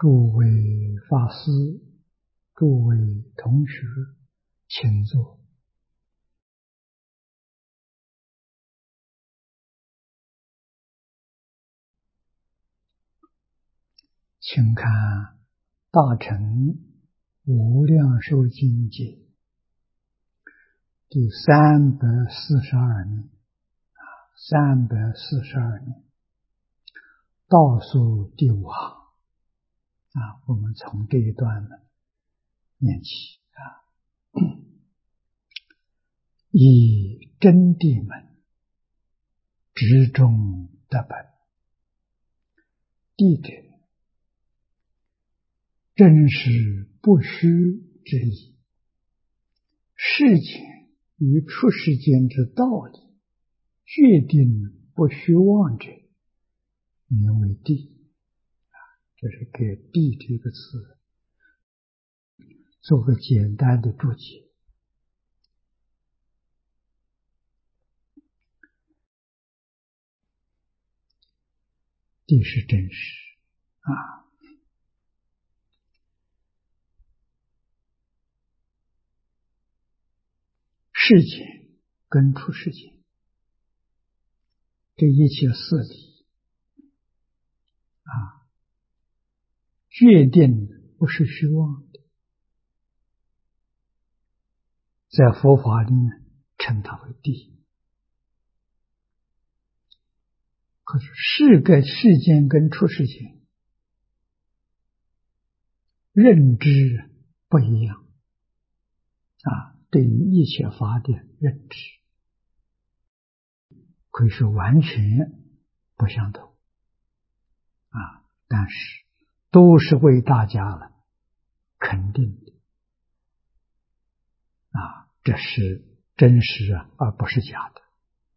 诸位法师、诸位同学，请坐。请看《大乘无量寿经解》第342年，342年倒数第5行我们从这一段呢念起以真谛门执中得本，谛者真实不虚之意，事情与出世间之道理，决定不虚妄者，名为谛。这是给谛这个词做个简单的注解。谛是真实世间跟出世间，这一切事理决定不是虚妄的，在佛法里面称它为谛。可是世间跟出世间认知不一样对于一切法的认知可以说完全不相同但是都是为大家了肯定的这是真实而不是假的。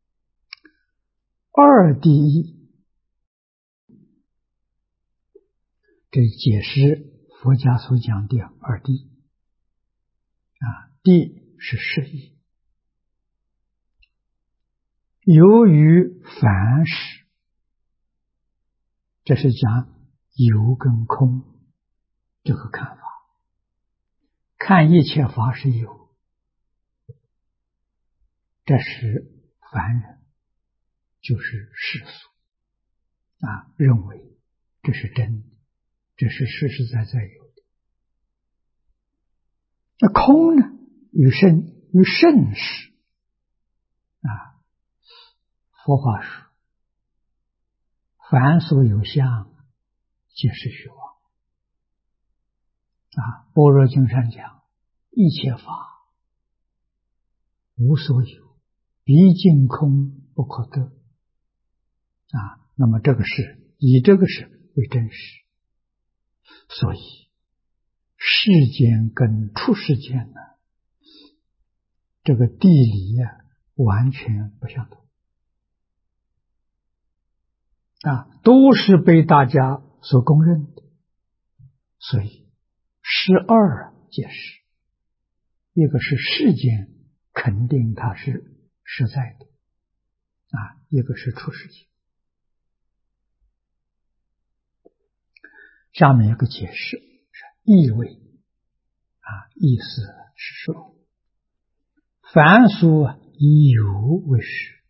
二谛一，这解释佛家所讲的二谛谛是实义，由于凡事，这是讲有跟空这个看法，看一切法是有，这是凡人，就是世俗认为这是真的，这是实实在在有的。那空呢，与甚实佛法说凡所有相皆是虚妄般若经上讲一切法无所有，毕竟空不可得那么这个是以这个是为真实，所以世间跟出世间呢，这个谛理完全不相同都是被大家所公认的，所以十二解释，一个是世间肯定它是实在的一个是出世间。下面一个解释是意味意思是说凡所以有为实，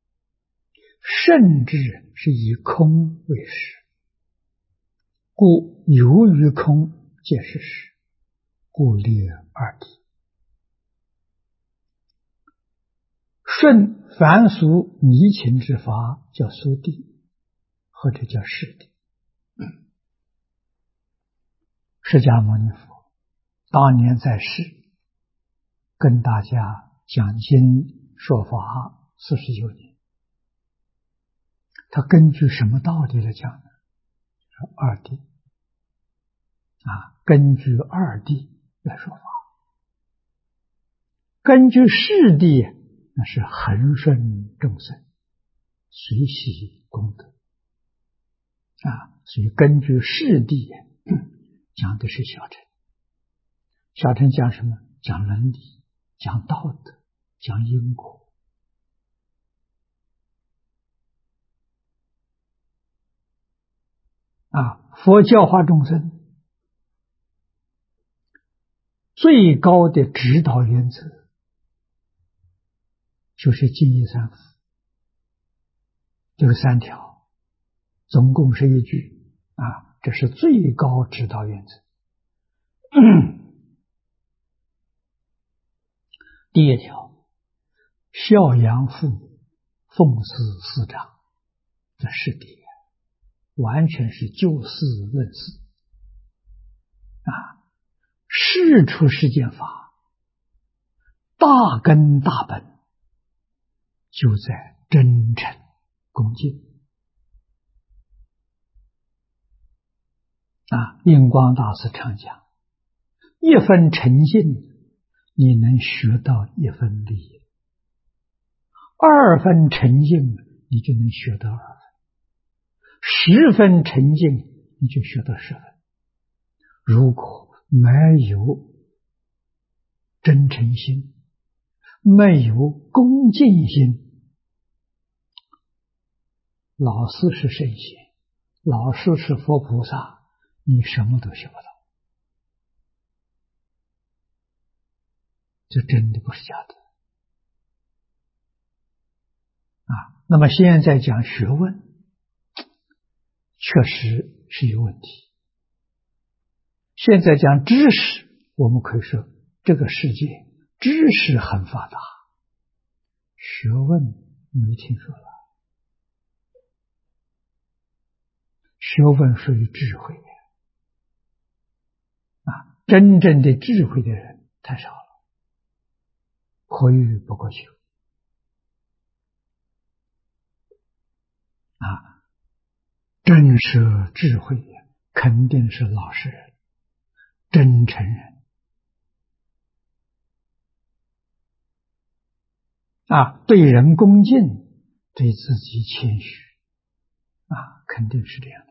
甚至是以空为实，故有与空皆是实，故列二谛。顺凡俗迷情之法叫俗谛，或者叫实谛。释迦牟尼佛当年在世，跟大家讲经说法49年，他根据什么道理来讲呢？二谛根据二谛来说法，根据世谛那是恒顺众生，随喜功德所以根据世谛讲的是小乘。小乘讲什么？讲伦理，讲道德，讲因果佛教化众生最高的指导原则就是净业三福，就是3条，总共11句啊，这是最高指导原则。第1条，孝养父母，奉事师长，这是第一，完全是就事论事啊。事出世间法，大根大本就在真诚恭敬啊。印光大师常讲，1分诚信你能学到1分利益，2分诚信你就能学到2分，10分诚信你就学到10分。如果没有真诚心，没有恭敬心，老师是圣贤，老师是佛菩萨，你什么都学不到，这真的不是假的啊。那么现在讲学问，确实是有问题。现在讲知识，我们可以说这个世界知识很发达，学问没听说了。学问属于智慧啊，真正的智慧的人太少了，可遇不可求啊。真是智慧肯定是老实人，真诚人啊，对人恭敬，对自己谦虚啊，肯定是这样的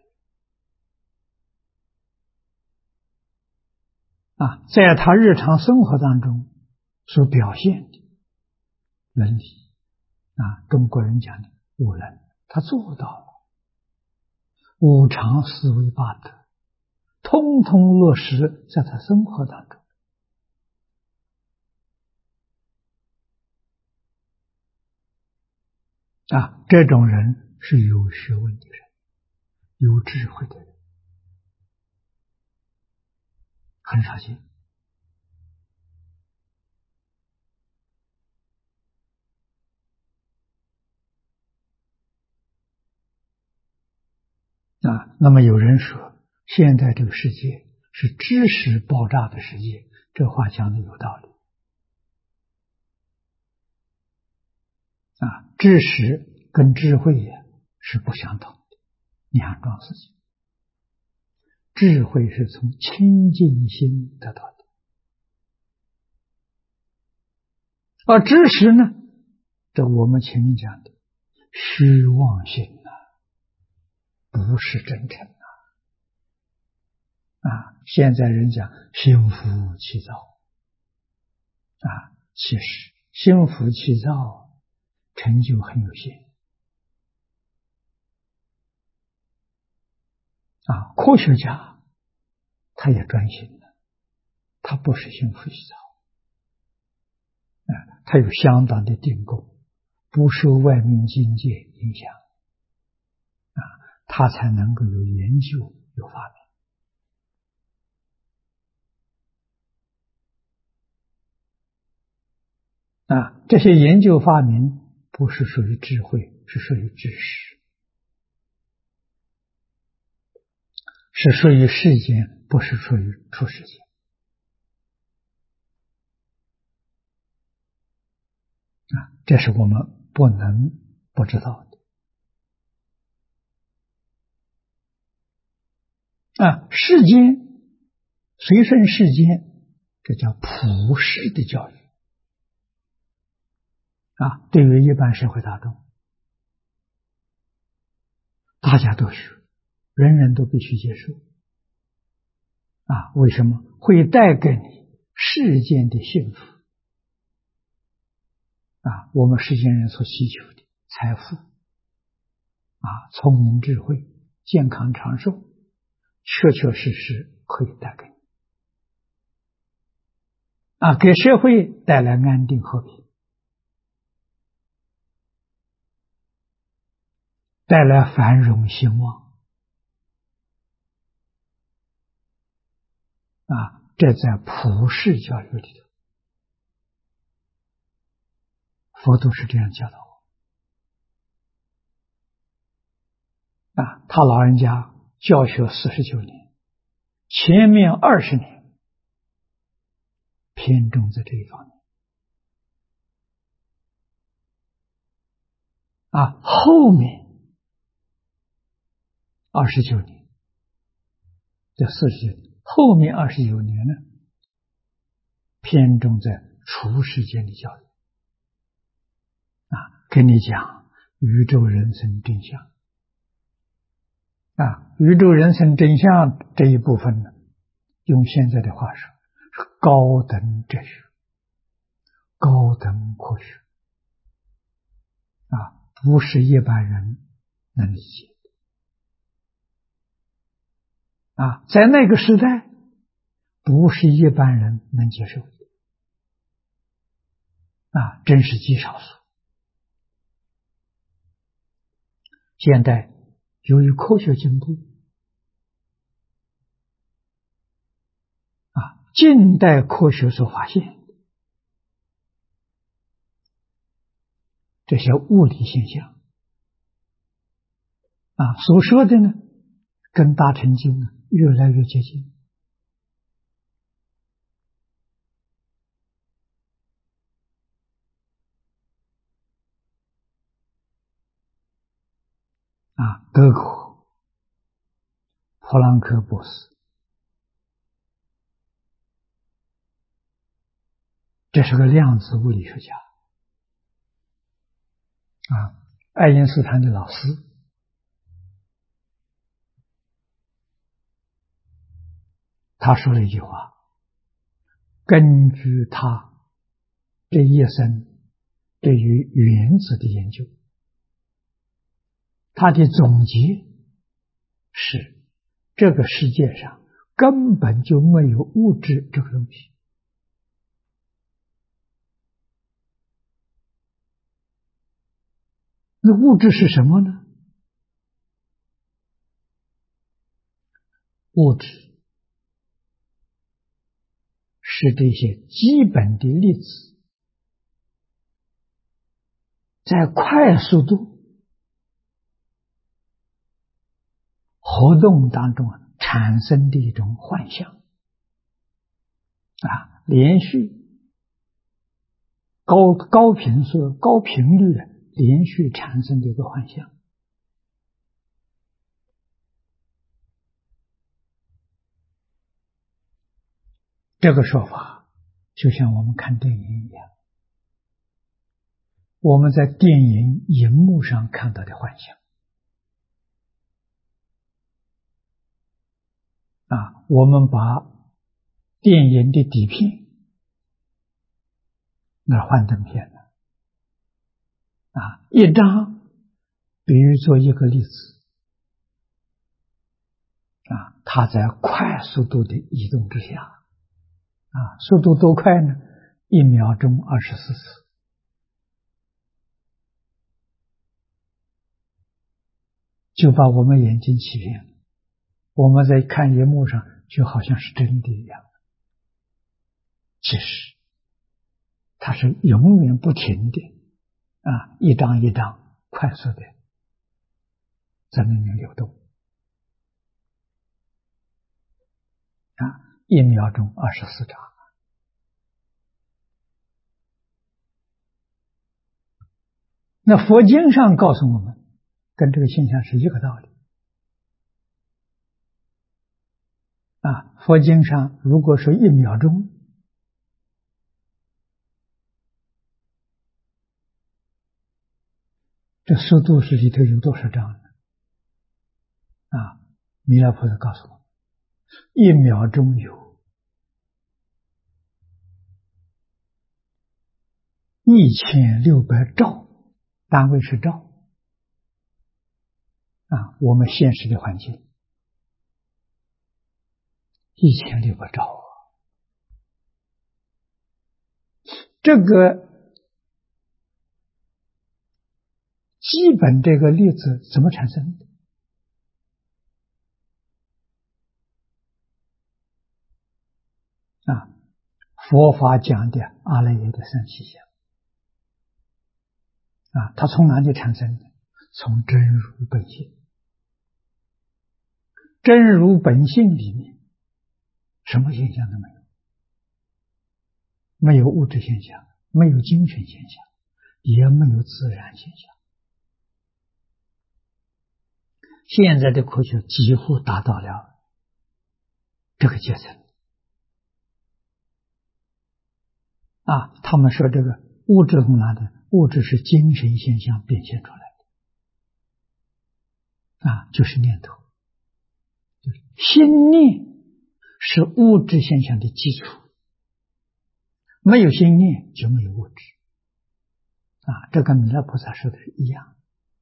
啊。在他日常生活当中所表现的能力啊，中国人讲的5能，他做到了，5常思维8德，通通落实在他生活当中啊。这种人是有学问的人，有智慧的人，很少见啊。那么有人说，现在这个世界是知识爆炸的世界，这话讲的有道理啊。知识跟智慧是不相同的2桩事情。智慧是从清净心得到的，而知识呢，这我们前面讲的虚妄心不是真诚啊。现在人讲心浮气躁啊，其实心浮气躁成就很有限啊。科学家他也专心了，他不是心浮气躁啊，他有相当的定功，不受外面境界影响啊，他才能够有研究有发明啊。这些研究发明不是属于智慧，是属于知识，是属于世间，不是属于出世间啊。这是我们不能不知道的啊。世间随顺世间，这叫普世的教育啊。对于一般社会大众，大家都学，人人都必须接受啊。为什么？会带给你世间的幸福啊。我们世间人所希求的财富啊，聪明智慧，健康长寿，确确实实可以带给你给社会带来安定和平，带来繁荣兴旺。这在普世教育里头，佛都是这样教导我。他老人家教学49年，前面20年偏重在这一方面，后面29年，这49年，后面29年呢，偏重在处世间的教育。跟你讲宇宙人生真相。宇宙人生真相这一部分呢，用现在的话说，是高等哲学、高等科学，不是一般人能理解的。在那个时代，不是一般人能接受的。真是极少数。现代由于科学进步，近代科学所发现这些物理现象，所说的呢，跟大乘经越来越接近。德国普朗克博士，这是个量子物理学家。爱因斯坦的老师，他说了一句话，根据他这一生对于原子的研究，他的总结是这个世界上根本就没有物质这个东西。那物质是什么呢？物质是这些基本的粒子在快速度活动当中产生的一种幻象。连续高频数、高频率的连续产生的一个幻象。这个说法就像我们看电影一样，我们在电影荧幕上看到的幻象，我们把电影的底片那幻灯片了，一张比喻作一个粒子，它在快速度的移动之下，速度多快呢？1秒钟24次。就把我们眼睛欺骗了，我们在看荧幕上就好像是真的一样，其实它是永远不停的一张一张快速的在那里流动1秒钟24张。那佛经上告诉我们，跟这个现象是一个道理。佛经上如果说1秒钟，这速度是里头有多少张呢？弥勒菩萨告诉我，1秒钟有1600兆，单位是兆。我们现实的环境1600兆这个基本这个粒子怎么产生的？佛法讲的阿赖耶的三气相它从哪里产生的？从真如本性。真如本性里面什么现象都没有，没有物质现象，没有精神现象，也没有自然现象。现在的科学几乎达到了这个阶层他们说这个物质从哪里？物质是精神现象变现出来的就是念头。心念是物质现象的基础，没有心念就没有物质这跟弥勒菩萨说的是一样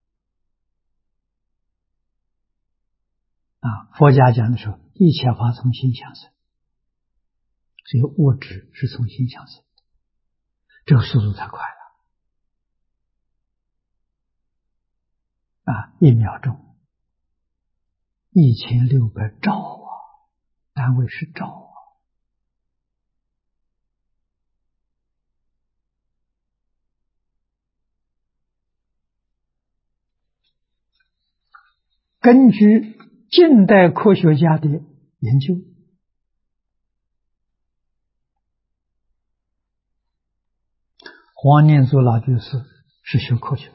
佛家讲的时候，一切法从心想生，所以物质是从心想生的，这个速度太快了1秒钟1600兆单位是兆根据近代科学家的研究，黄念祖老居士是学科学的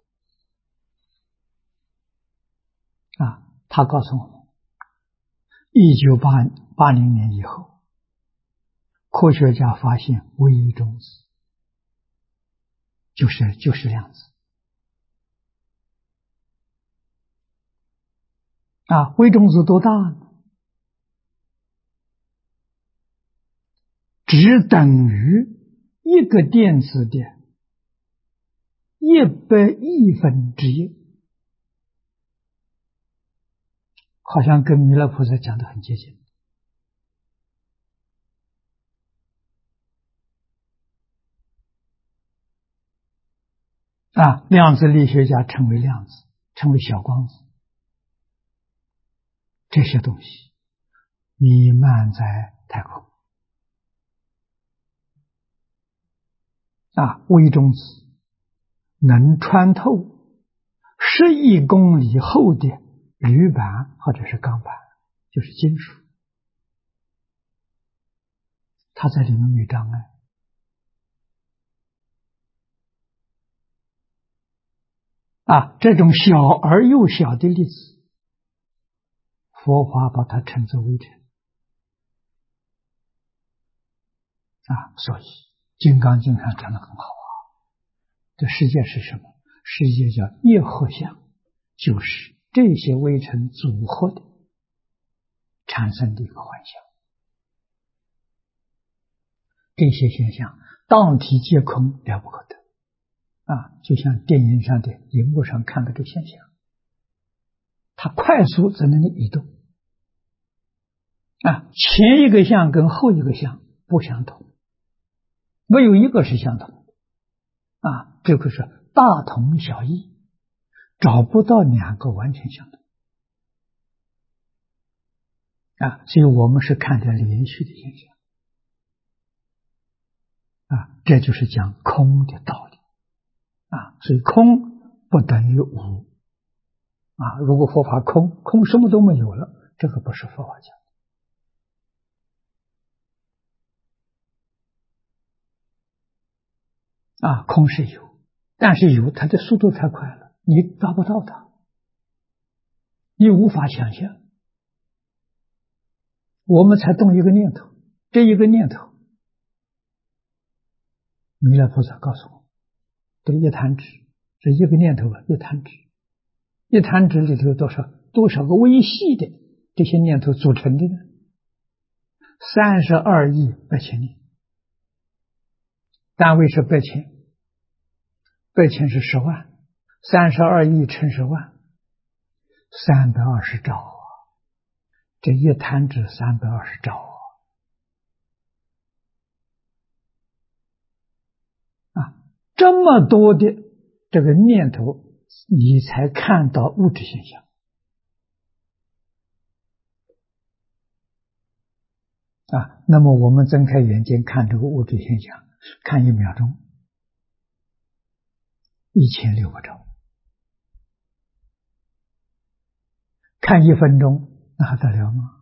他告诉我们1980年以后，科学家发现微中子就是量子微中子多大呢？只等于一个电子的100亿分之一，好像跟弥勒菩萨讲的很接近量子力学家称为量子，称为小光子，这些东西弥漫在太空微中子能穿透10亿公里厚的铝板或者是钢板，就是金属，它在里面没障碍这种小而又小的粒子，佛法把它称作微尘所以金刚经上讲得很好这世界是什么？世界叫业合相，就是这些微尘组合的产生的一个幻象。这些现象当体皆空，了不可得就像电影上的荧幕上看到这个现象，它快速在那里移动前一个相跟后一个相不相同，没有一个是相同的这个是大同小异，找不到2个完全相同所以我们是看见连续的现象这就是讲空的道理所以空不等于无如果佛法空什么都没有了，这个不是佛法讲空是有，但是有它的速度太快了，你抓不到它，你无法想象。我们才动一个念头，这一个念头，弥勒菩萨告诉我，这一弹指，这一个念头一弹指，一弹指里头有多少个微细的这些念头组成的呢？32亿8千念，单位是8千，8千是10万，32亿乘10万，320兆这一弹指320兆这么多的这个念头，你才看到物质现象啊。那么我们睁开眼睛看这个物质现象，看1秒钟1600兆，看1分钟，那还得了吗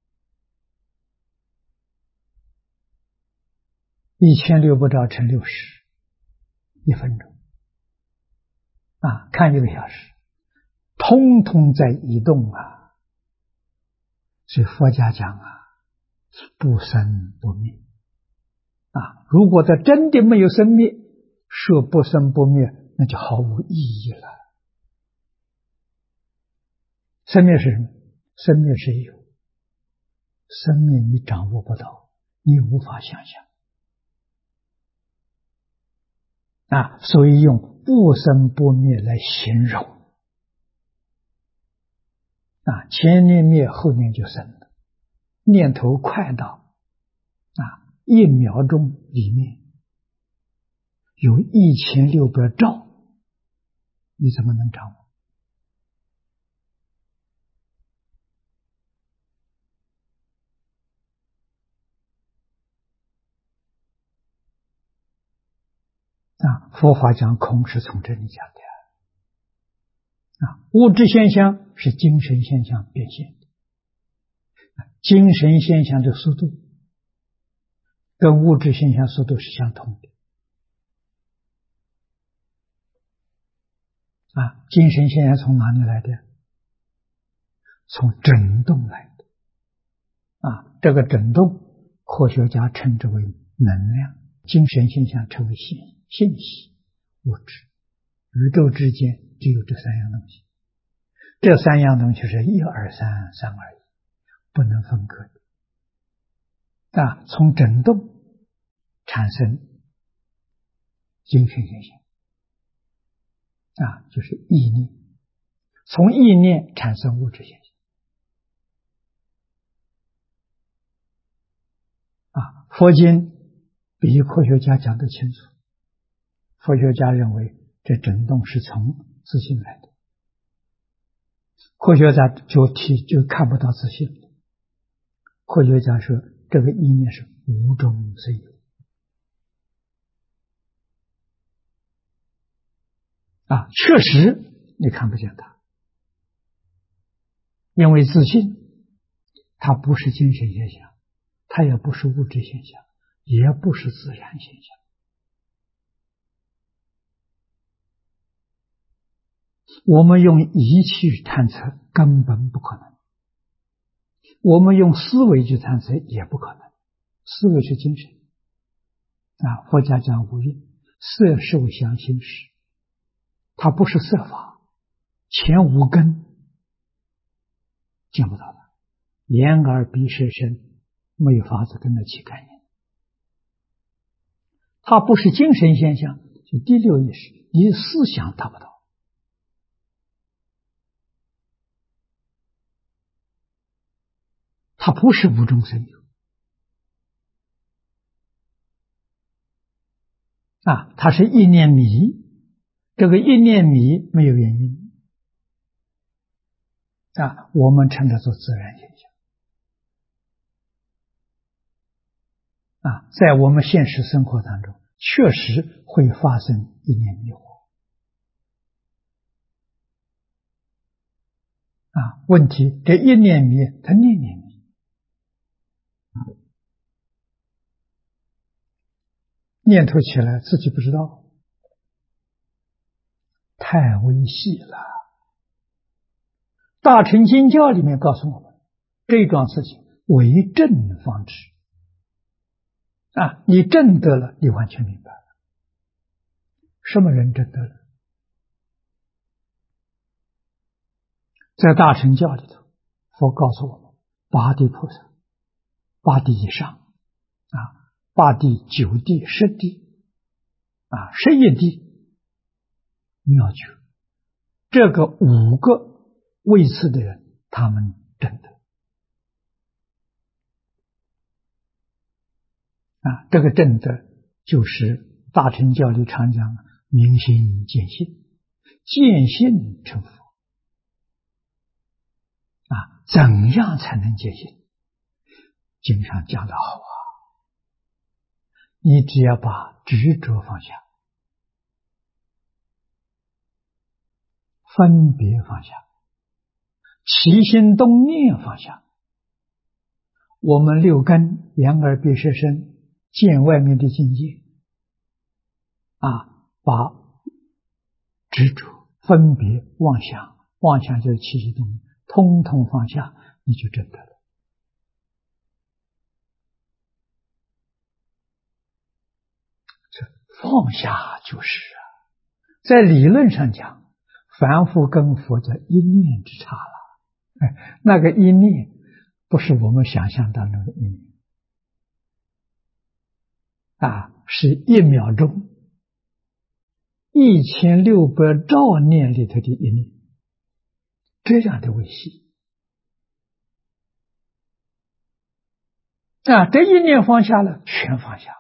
？1600兆乘60，1分钟啊，看1个小时，通通在移动啊。所以佛家讲啊，不生不灭啊。如果它真的没有生灭，说不生不灭，那就毫无意义了。生灭是什么？生灭是有，生灭你掌握不到，你无法想象啊。所以用不生不灭来形容啊，前念灭，后念就生了。念头快到1秒钟里面有1600兆，你怎么能掌握？佛法讲空是从这里讲的物质现象是精神现象变现的，精神现象的速度跟物质现象速度是相同的精神现象从哪里来的？从振动来的这个振动科学家称之为能量，精神现象称为信息物质。宇宙之间只有这3样东西，这3样东西是1、2、3，3、2、1，不能分割的从振动产生精神现象就是意念，从意念产生物质现象佛经比科学家讲得清楚。科学家认为这振动是从自信来的，科学家就看不到自信。科学家说这个意念是无中生有确实你看不见它，因为自信它不是精神现象，它也不是物质现象，也不是自然现象。我们用仪器去探测根本不可能，我们用思维去探测也不可能。思维是精神佛家讲无蕴，色受想行识，它不是色法，前5根见不到的，眼耳鼻舌身没有法子跟它起概念。它不是精神现象，就第6意识，你思想达不到。它不是无中生有它是一念迷，这个一念迷没有原因我们称它做自然现象在我们现实生活当中确实会发生一念迷惑问题这一念迷它念念迷念头起来自己不知道，太微细了。大乘经教里面告诉我们，这桩事情为正方知你证得了，你完全明白了。什么人证得了？在大乘教里头，佛告诉我们八地菩萨，8地以上8地、9地、10地11地妙觉，这个5个位次的人，他们证得这个证得就是大乘教里常讲明心见性，见性成佛。怎样才能见性？经上讲得好啊，你只要把执着放下，分别放下，起心动念放下，我们六根眼耳鼻舌身见外面的境界把执着分别妄想就是起心动念通通放下，你就证得了。这放下就是在理论上讲，凡夫跟佛的一念之差了。那个一念不是我们想象当中的一念是1秒钟1600兆念里头的一念，这样的微细这一念放下了，全放下了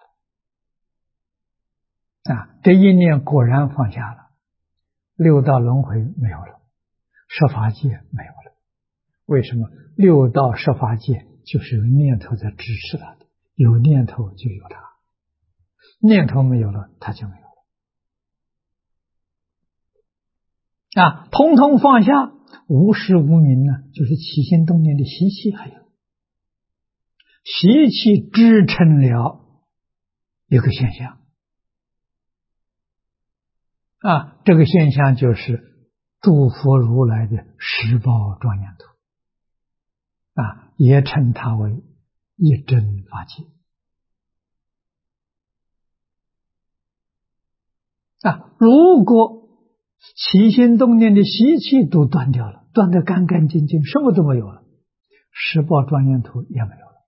这一念果然放下了，六道轮回没有了，十法界没有了。为什么？六道十法界就是有念头在支持它的，有念头就有它，念头没有了，它就没有了通通放下，无时无明呢，就是起心动念的习气，还有习气支撑了一个现象这个现象就是诸佛如来的十报庄严图也称它为一真法界如果起心动念的习气都断掉了，断得干干净净，什么都没有了，十报庄严图也没有了。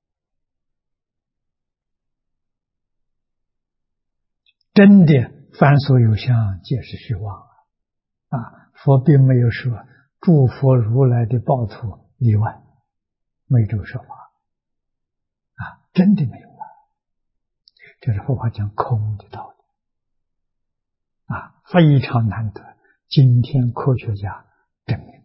真的凡所有相，皆是虚妄佛并没有说诸佛如来的报图例外，没这个说法真的没有了。这是佛法讲空的道理非常难得，今天科学家证明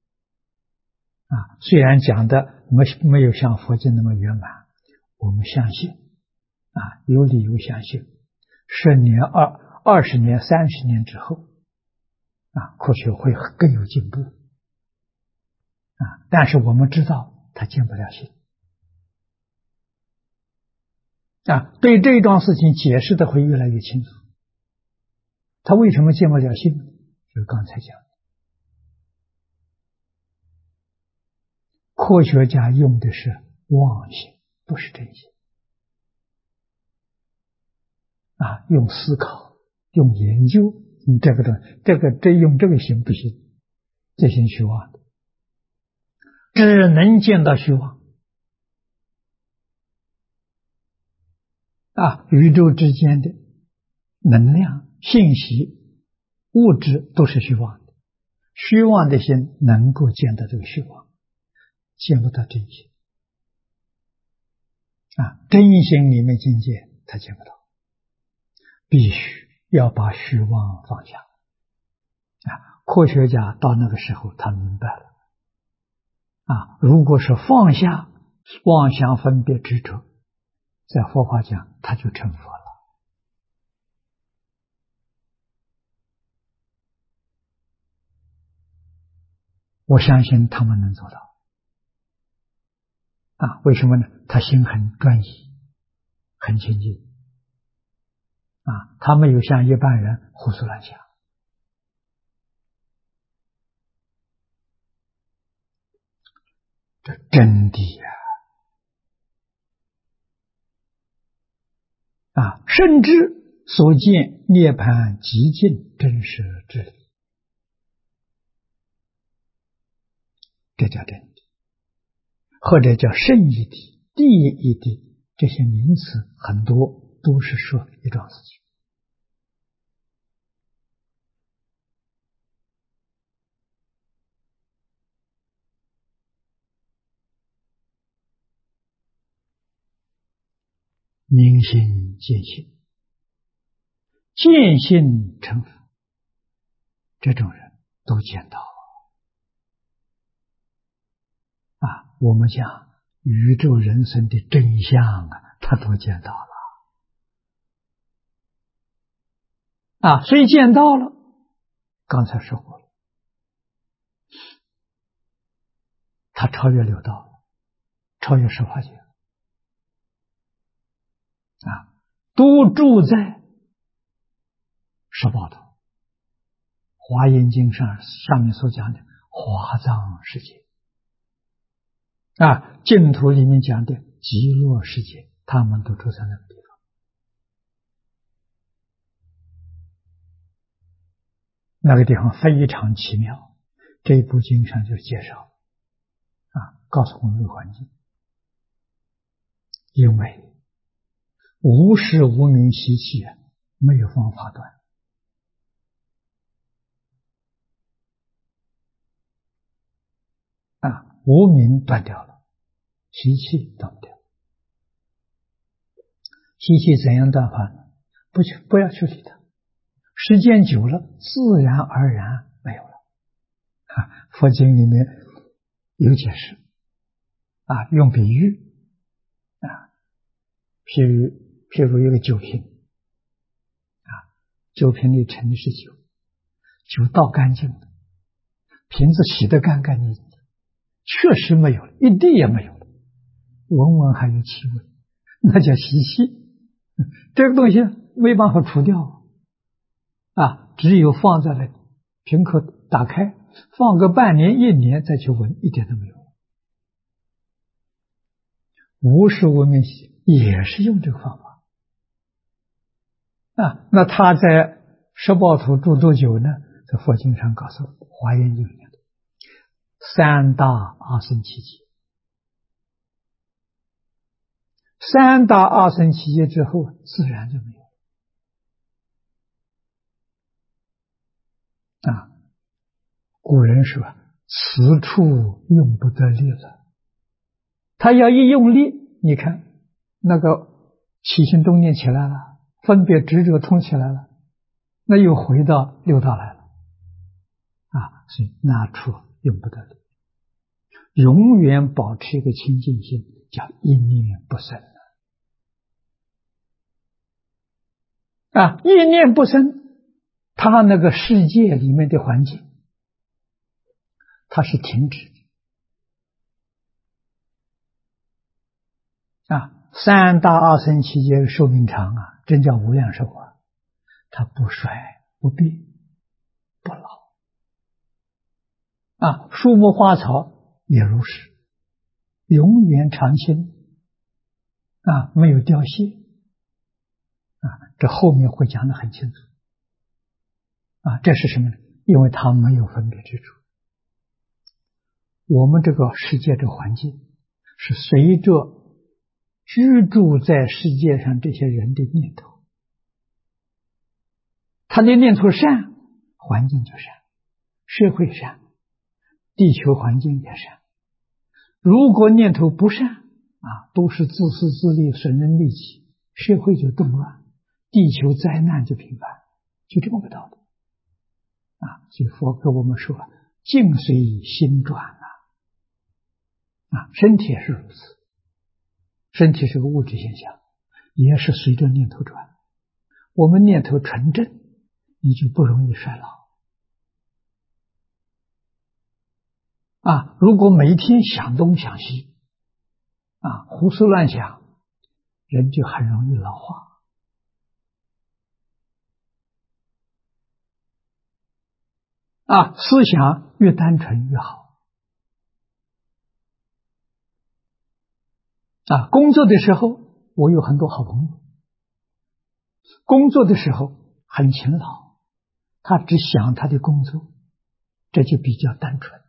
虽然讲的没有像佛经那么圆满，我们相信有理由相信10年、20年、30年之后科学会更有进步但是我们知道它见不了性对这一桩事情解释的会越来越清楚。他为什么见不了性？就是刚才讲的，科学家用的是妄性，不是真性用思考，用研究，用这个行不行？这行虚妄的，只能见到虚妄宇宙之间的能量、信息、物质都是虚妄的，虚妄的心能够见到这个虚妄，见不到真心真心里面境界他见不到，必须要把虚妄放下科学家到那个时候他明白了如果是放下妄想分别执着，在佛法讲他就成佛了我相信他们能做到为什么呢？他心很专一，很清净他没有像一般人胡思乱想这真谛甚至所见涅槃极尽真实之理，这叫真谛，或者叫圣义谛、地义谛，这些名词很多都是说一桩事情明心见性， 见性成佛，这种人都见到啊。我们讲宇宙人生的真相啊，他都见到了啊。所以见到了，刚才说过了，他超越六道了，超越十法界啊，都住在十报土。华严经上面所讲的华藏世界啊，净土里面讲的极乐世界，他们都住在那个地方。那个地方非常奇妙，这一部经上就介绍啊，告诉我们这个环境，因为无始无明习气没有方法断啊，无明断掉了，习气断不掉。习气怎样断法呢？不要去理它，时间久了，自然而然没有了。佛经里面有解释啊，用比喻啊，譬如一个酒瓶啊，酒瓶里盛的是酒，酒倒干净了，瓶子洗得干干净净，确实没有了，一滴也没有了，闻闻还有气味，那叫习气。这个东西没办法除掉啊，只有放在了瓶口打开，放个半年一年再去闻，一点都没有。无始无明也是用这个方法啊。那他在十报土住多久呢？在佛经上告诉《华严经》里面的三大阿僧祇劫。三大阿僧祇劫之后，自然就没有啊。古人说此处用不得力了，他要一用力，你看那个起心动念起来了，分别执着通起来了，那又回到六道来了啊。所以那处用不得力，永远保持一个清净心，叫一念不生啊。一念不生，他那个世界里面的环境它是停止的啊。三大阿僧祇劫寿命长啊，真叫无量寿啊，它不衰不变不老啊。树木花草也如是，永远常青啊，没有凋谢啊。这后面会讲得很清楚啊。这是什么呢？因为它没有分别之处。我们这个世界的环境是随着居住在世界上这些人的念头，他的念头善，环境就善，社会善，地球环境也善。如果念头不善啊，都是自私自利，损人利己，社会就动乱，地球灾难就频繁，就这么个道理啊。所以佛跟我们说，境随心转啊，身体也是如此，身体是个物质现象，也是随着念头转。我们念头纯正，你就不容易衰老啊。如果每天想东想西啊，胡思乱想，人就很容易老化啊。思想越单纯越好啊。工作的时候，我有很多好朋友，工作的时候很勤劳，他只想他的工作，这就比较单纯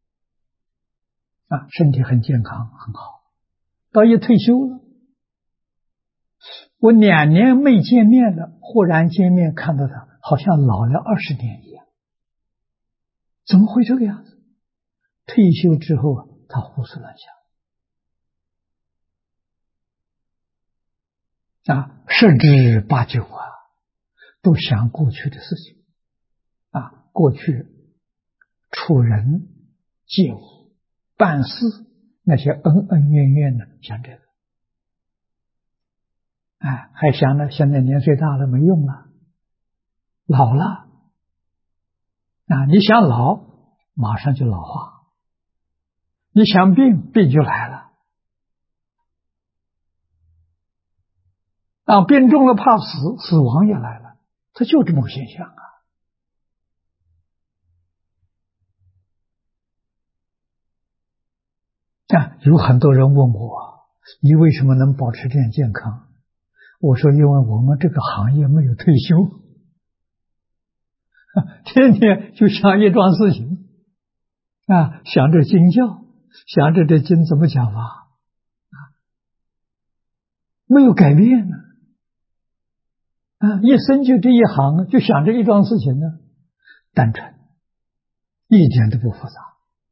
啊，身体很健康很好。到一退休了，我2年没见面了，忽然见面看到他，好像老了20年一样。怎么会这个样子？退休之后啊，他胡思乱想啊，十之八九啊， 都想过去的事情啊，过去处人接物办事那些恩恩怨怨的，想这个，哎，还想着现在年岁大了没用了，老了啊，你想老，马上就老化；你想病，病就来了。啊，病重了怕死，死亡也来了，它就这么个现象啊。有很多人问我，你为什么能保持这样健康？我说，因为我们这个行业没有退休，天天就想一桩事情啊，想着经教，想着这经怎么讲法啊，没有改变呢。啊，一生就这一行，就想着一桩事情呢，单纯，一点都不复杂。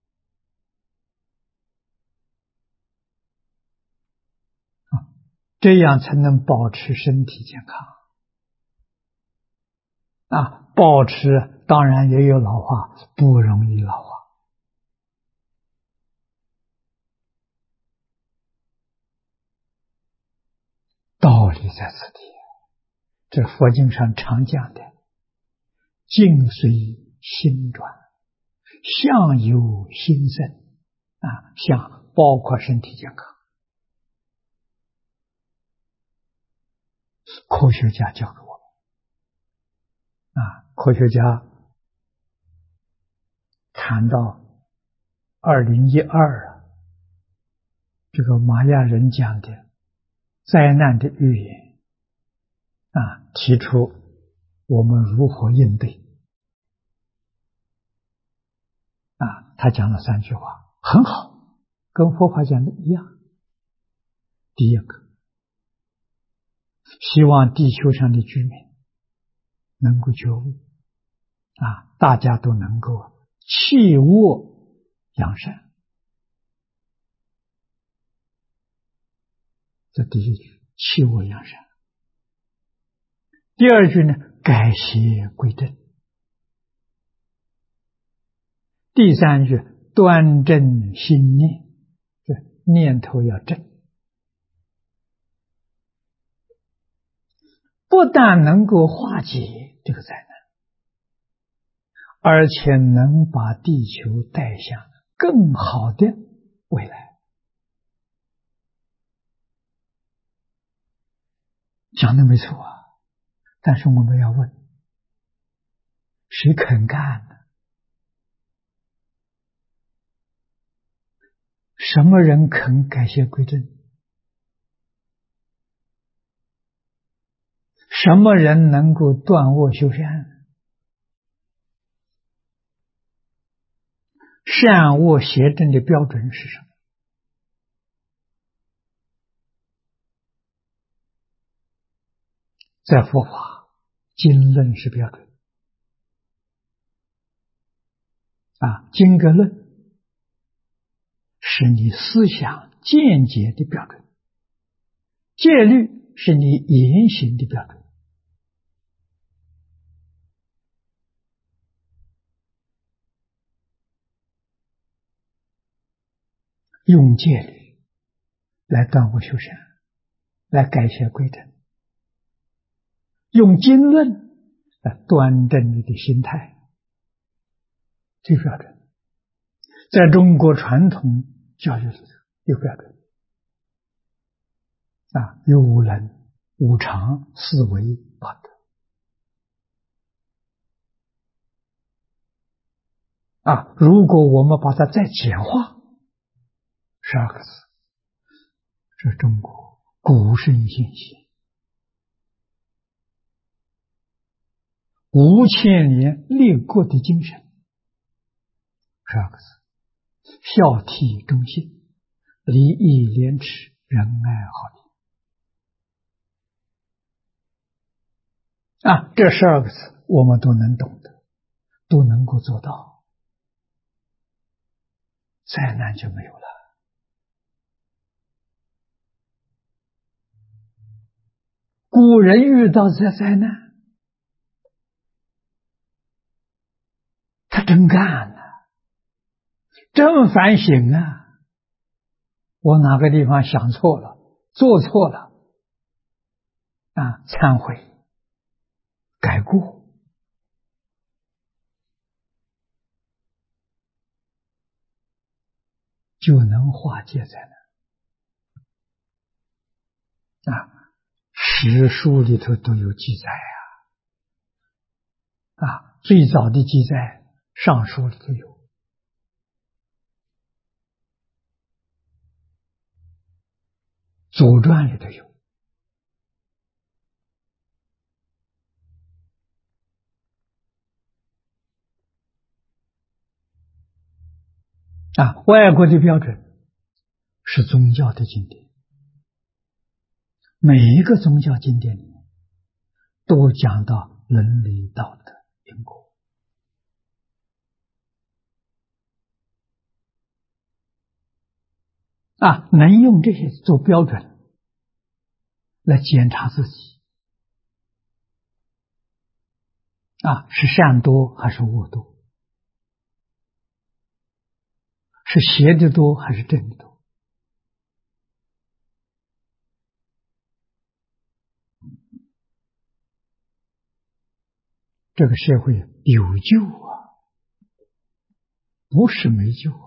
这样才能保持身体健康啊！保持当然也有老化，不容易老化。道理在此地，这佛经上常讲的“境随心转，相由心生”啊，相包括身体健康。科学家教给我们啊，科学家谈到2012啊，这个玛雅人讲的灾难的预言啊，提出我们如何应对啊，他讲了3句话，很好，跟佛法讲的一样。第一个，希望地球上的居民能够觉悟啊，大家都能够弃恶扬善，这第一句，弃恶扬善。第二句呢，改邪归正。第三句，端正心念，这念头要正，不但能够化解这个灾难，而且能把地球带向更好的未来。讲的没错啊，但是我们要问，谁肯干呢？什么人肯改邪归正？什么人能够断恶修善？善恶邪正的标准是什么？在佛法经论是标准啊，经格论是你思想见解的标准，戒律是你言行的标准。用戒律来断恶修善，来改邪归正；用经论来端正你的心态，这个标准在中国传统教育里头有标准啊，有五伦、五常、四维、八德啊。如果我们把它再简化，12个字，这是中国古圣先贤5000年立国的精神，12个字：孝悌忠信，礼义廉耻，仁爱好义啊。这12个字我们都能懂得，都能够做到，灾难就没有了。古人遇到这灾难， 他真干了，真反省啊！我哪个地方想错了，做错了啊？忏悔，改过，就能化解灾难啊！史书里头都有记载啊，最早的记载，上书里头有，左传里头有。啊，外国的标准是宗教的经典，每一个宗教经典里面都讲到伦理道德因果啊，能用这些做标准来检查自己啊，是善多还是恶多，是邪的多还是正的多。这个社会有救啊，不是没救啊。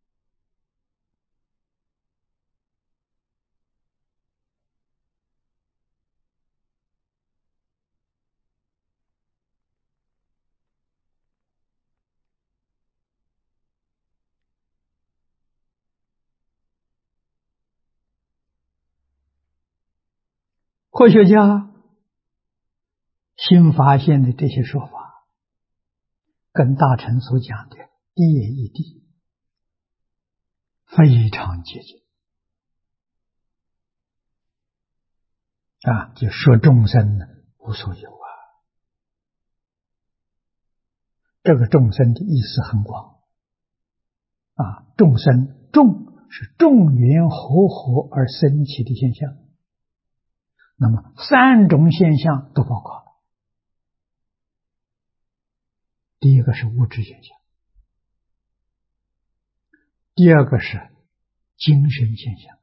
科学家新发现的这些说法，跟大乘所讲的一言一地非常接近啊！就说众生无所有啊，这个众生的意思很广啊，众生众是众缘和合而生起的现象，那么三种现象都包括了。第一个是物质现象，第二个是精神现象，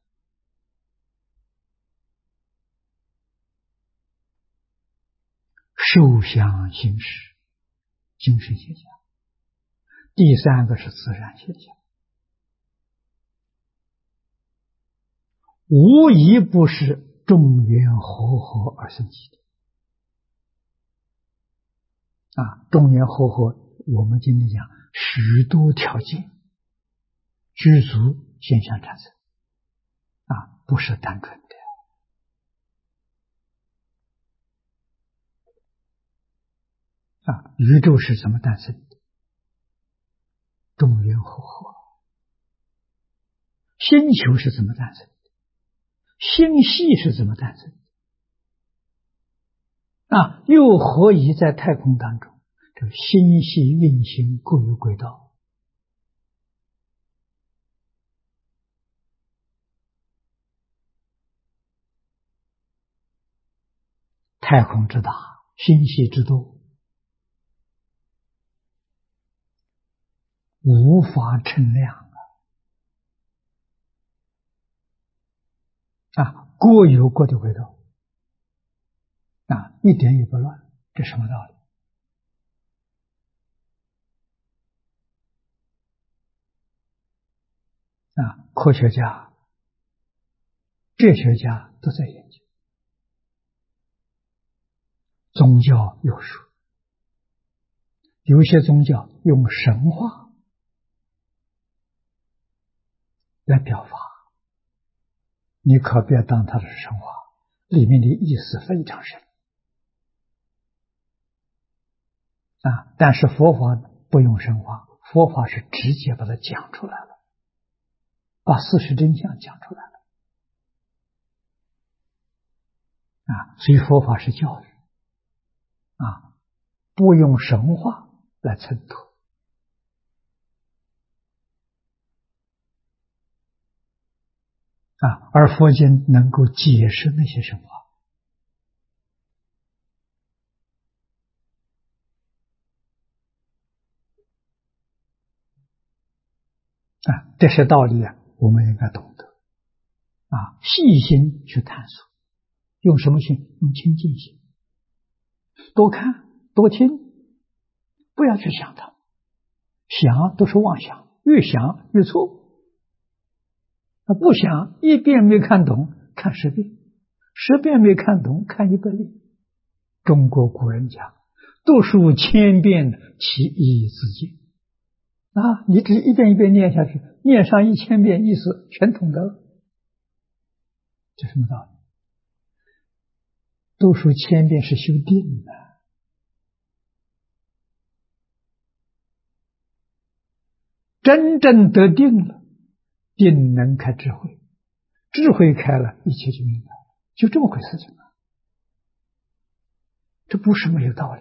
受想行识精神现象，第三个是自然现象，无一不是众缘和合而生起的啊！众缘和合，我们今天讲许多条件具足现象产生啊，不是单纯的啊。宇宙是怎么诞生的？众缘和合。星球是怎么诞生的？星系是怎么诞生的？啊，又何以在太空当中，这个星系运行各有轨道？太空之大，星系之多，无法称量啊！各有各的轨道啊，一点也不乱，这什么道理？啊，科学家、哲学家都在研究，宗教有说，有些宗教用神话来表法，你可别当它是神话，里面的意思非常深啊。但是佛法不用神话，佛法是直接把它讲出来了，把事实真相讲出来了啊。所以佛法是教育啊，不用神话来衬托啊，而佛经能够解释那些神话这些道理我们应该懂得细心去探索。用什么心？用清净心。多看多听，不要去想它，想都是妄想，越想越错。不想一遍没看懂，看10遍，10遍没看懂，看100遍。中国古人讲，读书千遍，其义自见。你只一遍一遍念下去，念上1000遍，意思全懂得了。这什么道理？读书1000遍是修定的，真正得定了，定能开智慧，智慧开了，一切就明白了，就这么回事情啊！这不是没有道理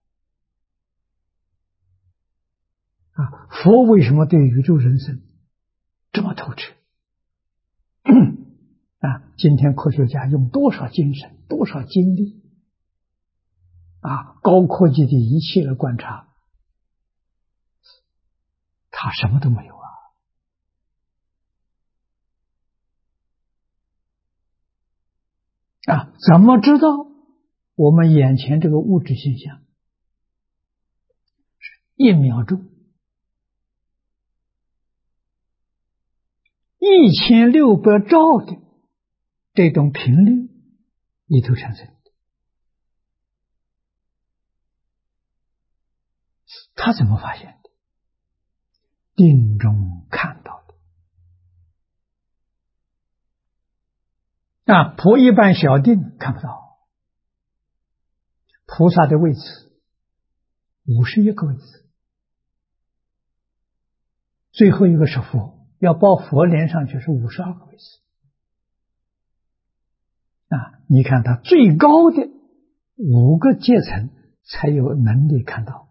佛为什么对宇宙人生这么透彻？今天科学家用多少精神，多少精力高科技的仪器来观察，他什么都没有怎么知道我们眼前这个物质现象1秒钟1600兆的这种频率里头产生的？他怎么发现的？定中看到的。菩一般小定看不到，菩萨的位置51个位置，最后一个是佛，要报佛连上去是52个位置。你看他最高的5个阶层才有能力看到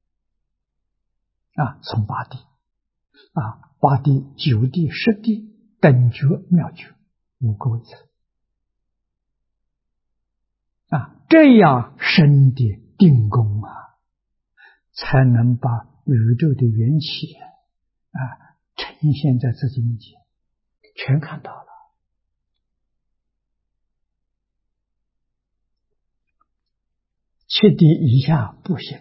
从8地8地、9地、10地等觉妙觉5个位置这样深的定功才能把宇宙的缘起呈现在自己面前，全看到了。7地以下不行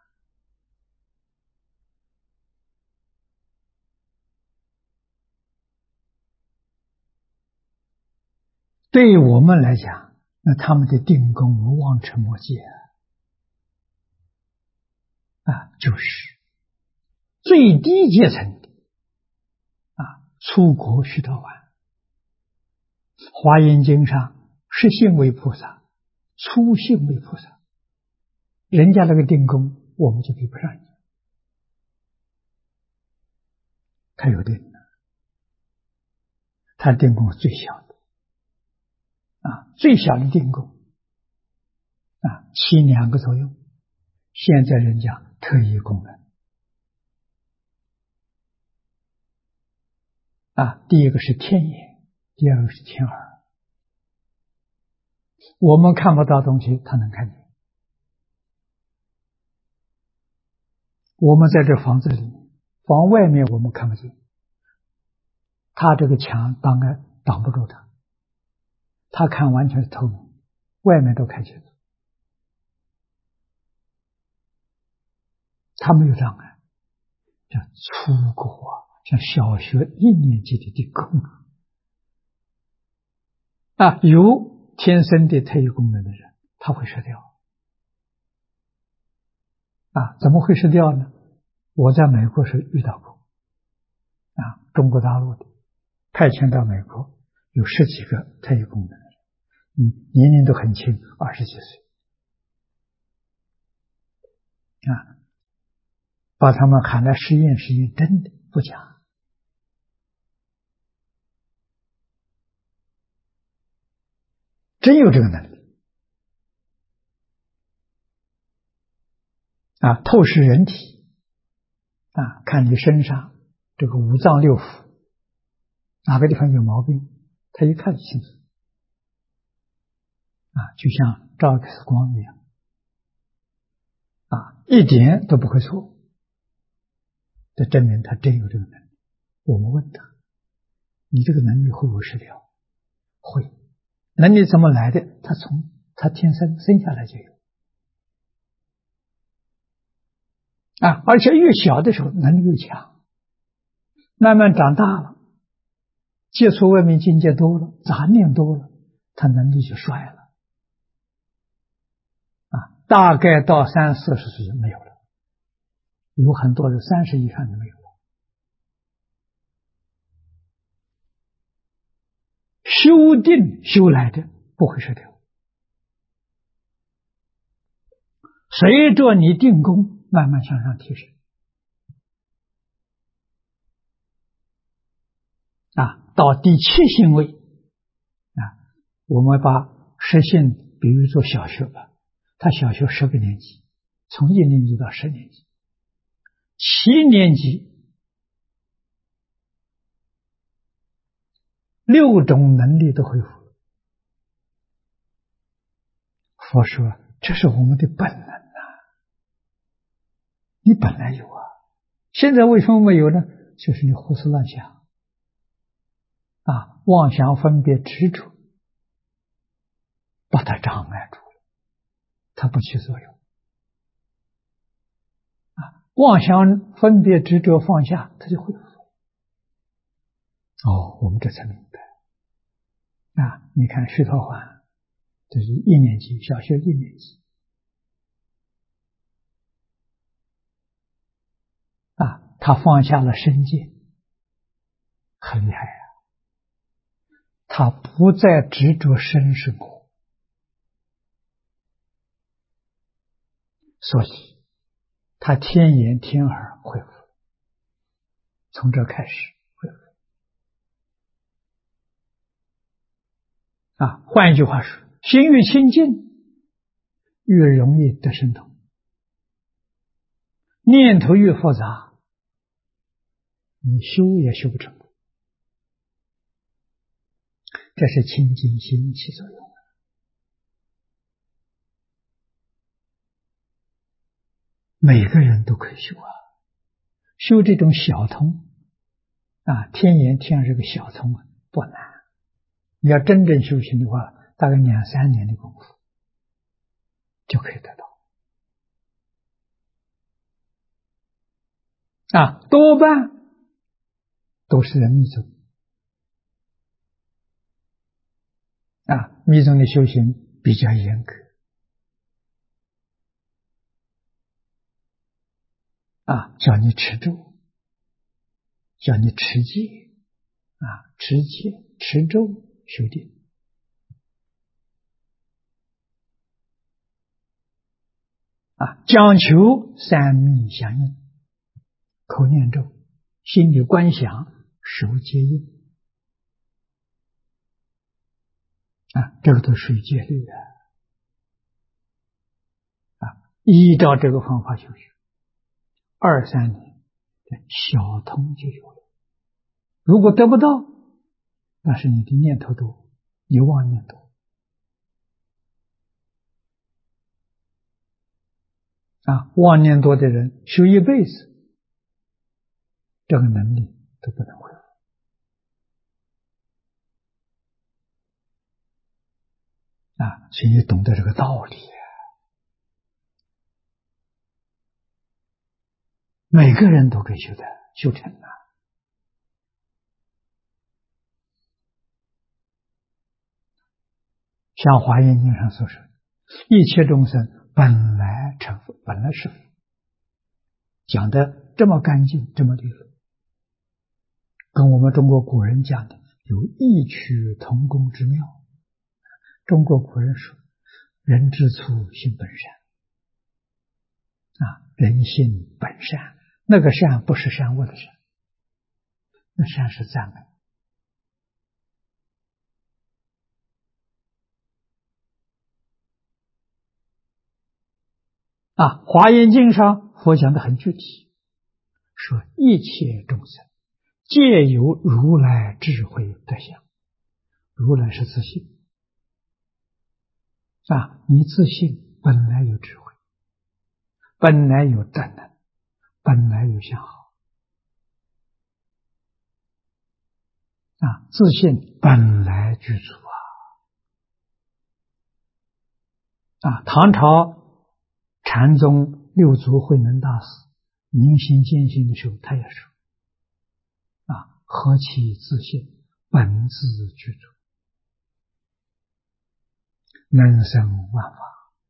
对于我们来讲，那他们的定功望尘莫及就是最低阶层的出国须陀洹，华严经上实性为菩萨，初性为菩萨，人家那个定功我们就比不上人家。他有定的，他定功是最小的最小的定功起2个作用。现在人家特异功能第一个是天眼，第二个是天耳。我们看不到东西，他能看见。我们在这房子里，房外面我们看不见，他这个墙当然挡不住他，他看完全是透明，外面都看清楚，他没有障碍，叫粗果像小学1年级的定功有天生的特异功能的人，他会失掉怎么会失掉呢？我在美国时遇到过中国大陆的派遣到美国有10几个特异功能的人，年龄都很轻，20几岁把他们喊来实验，真的不假。真有这个能力透视人体看你身上这个5脏6腑哪个地方有毛病，他一看就清楚就像照 X 光一样一点都不会错，这证明他真有这个能力我们问他：你这个能力会不会失掉？会。能力怎么来的？他天生下来就有啊，而且越小的时候能力越强，慢慢长大了，接触外面境界多了，杂念多了，他能力就衰了啊，大概到30、40岁就没有了，有很多人30以上就没有了。修定修来的不会失掉，随着你定功慢慢向上提升啊，到第7性位啊，我们把实性比喻做小学吧，他小学10个年级，从1年级到10年级，7年级6种能力都恢复了。佛说这是我们的本能啊，你本来有啊，现在为什么没有呢？就是你胡思乱想啊，妄想分别执着把它障碍住了，它不起作用啊。妄想分别执着放下，它就恢复。哦，我们这才明白啊！你看徐特环，这是1年级，小学1年级啊，他放下了身见，很厉害啊！他不再执着身是我，所以他天眼天耳恢复，从这开始恢复啊。换一句话说，心越清净，越容易得神通；念头越复杂，你修也修不成。这是清净心起作用。每个人都可以修啊，修这种小通啊，天眼天耳这个小通啊，不难。你要真正修行的话，大概2、3年的功夫就可以得到啊，多半都是在密宗啊，密宗的修行比较严格啊，叫你持咒，叫你持戒啊，持戒持咒修定啊，讲求3密相应，口念咒，心里观想，手接应啊，这个都属于戒律的啊，依照这个方法修行，2、3年小通就有了。如果得不到，那是你的念头多，你妄念多啊，妄念多的人修一辈子，这个能力都不能恢复啊，所以懂得这个道理啊，每个人都可以修成啊。像华严经上所说，一切众生本来成佛，本来是佛，讲的这么干净，这么利落，跟我们中国古人讲的有异曲同工之妙。中国古人说，人之初性本善啊，人性本善，那个善不是善恶的善，那善是赞美啊。华严经上佛讲的很具体，说一切众生皆有如来智慧德相，如来是自信啊，你自信本来有智慧，本来有正能，本来有相好自信本来具足唐朝禅宗六祖慧能大师明心见性的时候，他也说何其自信，本自具足，能生万法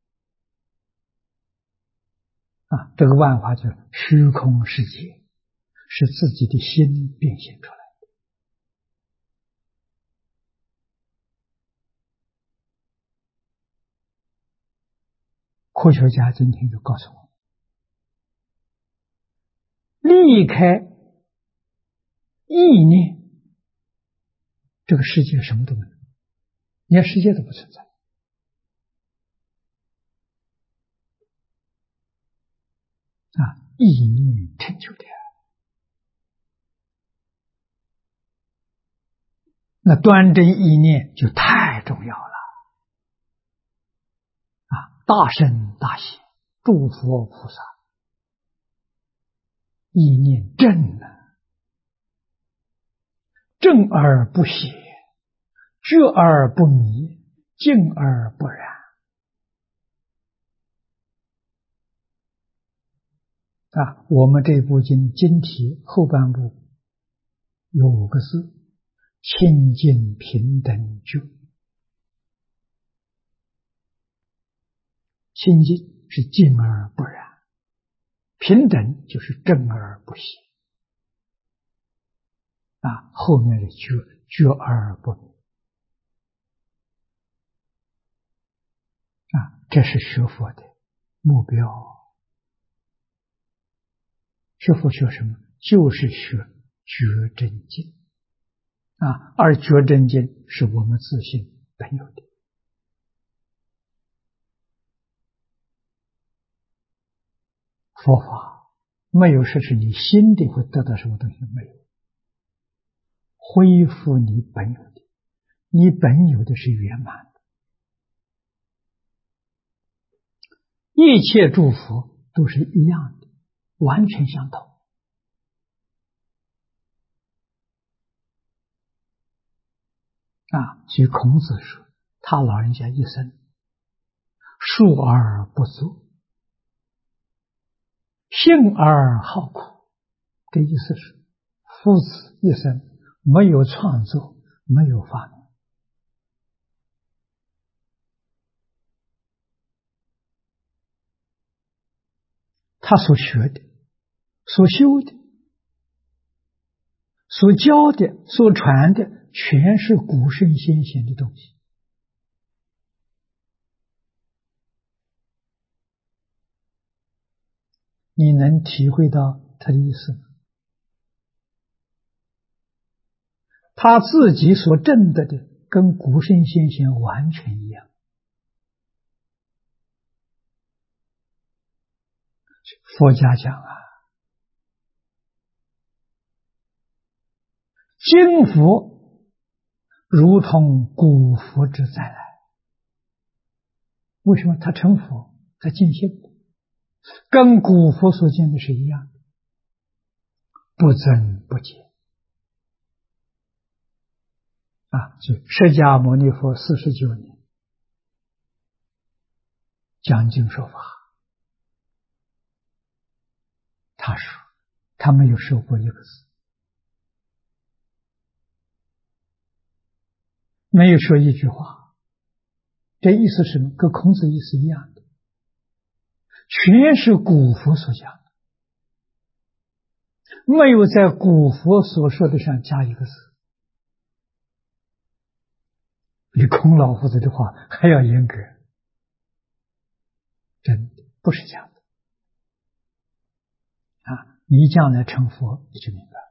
这个万法就是虚空世界，是自己的心变现出来的。科学家今天就告诉我，离开意念，这个世界什么都没有，连世界都不存在意念成就的。那端正意念就太重要了大圣大贤诸佛菩萨意念正正而不邪，觉而不迷，静而不染我们这部经题后半部有5个字：清净平等觉。清净是静而不染，平等就是正而不邪后面的觉而不迷这是学佛的目标。学佛学什么？就是学觉真经而觉真经是我们自信本有的。佛法没有说是你心里会得到什么东西，没有，恢复你本有的，你本有的是圆满的。一切诸佛都是一样的，完全相同所以孔子说，他老人家一生述而不作，信而好苦。这意思是夫子一生没有创作，没有发明，他所学的、所修的、所教的、所传的，全是古圣先贤的东西。你能体会到他的意思吗？他自己所证得的跟古圣先贤完全一样。佛家讲今佛如同古佛之再来。为什么他成佛，他尽心跟古佛所见的是一样的，不增不减就释迦牟尼佛49年讲经说法，他说他没有说过一个字，没有说一句话，这意思是跟孔子意思一样的，全是古佛所讲的，没有在古佛所说的上加一个字，比孔老夫子的话还要严格，真的不是假的你将来成佛你就明白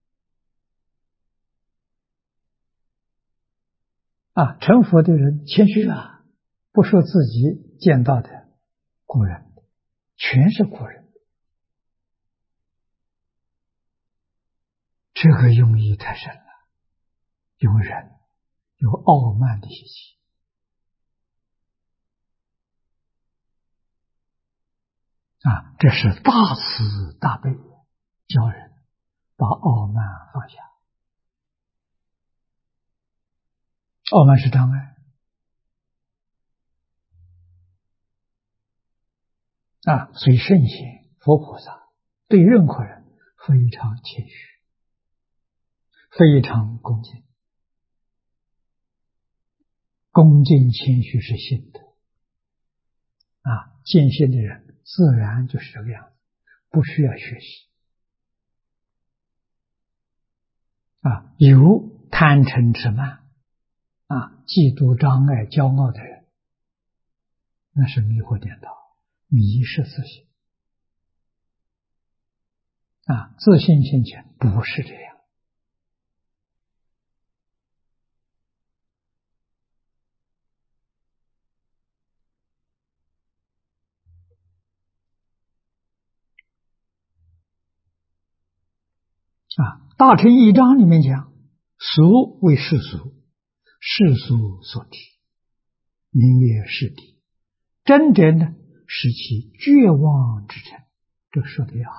了成佛的人谦虚不说自己见到的古人，全是古人，这个用意太深了，有人有傲慢的习气这是大慈大悲，教人把傲慢放下傲慢是障碍所以圣贤、佛菩萨对任何人非常谦虚，非常恭敬。恭敬谦虚是性德见性的人自然就是这个样子，不需要学习有贪嗔痴慢嫉妒障碍骄傲的人，那是迷惑颠倒，迷失自信自信现前不是这样大乘义章里面讲，俗为世俗，世俗所知，名曰世谛。真正的是其绝望之成。这个说的也好，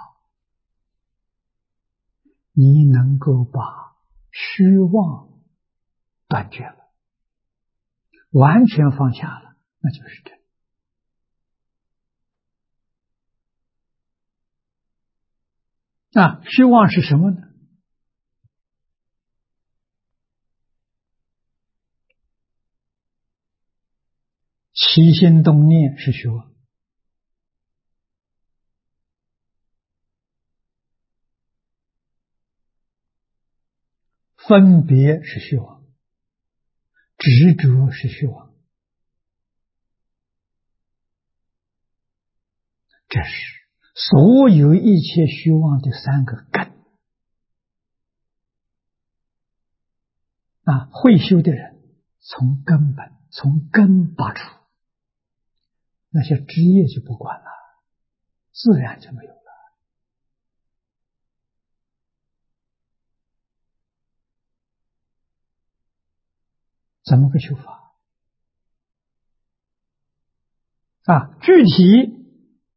你能够把虚妄断绝了，完全放下了，那就是真。虚妄是什么呢？起心动念是虚妄，分别是虚妄，执着是虚妄，这是所有一切虚妄的三个根会修的人从根本从根拔除，那些枝叶就不管了，自然就没有了。怎么个修法具体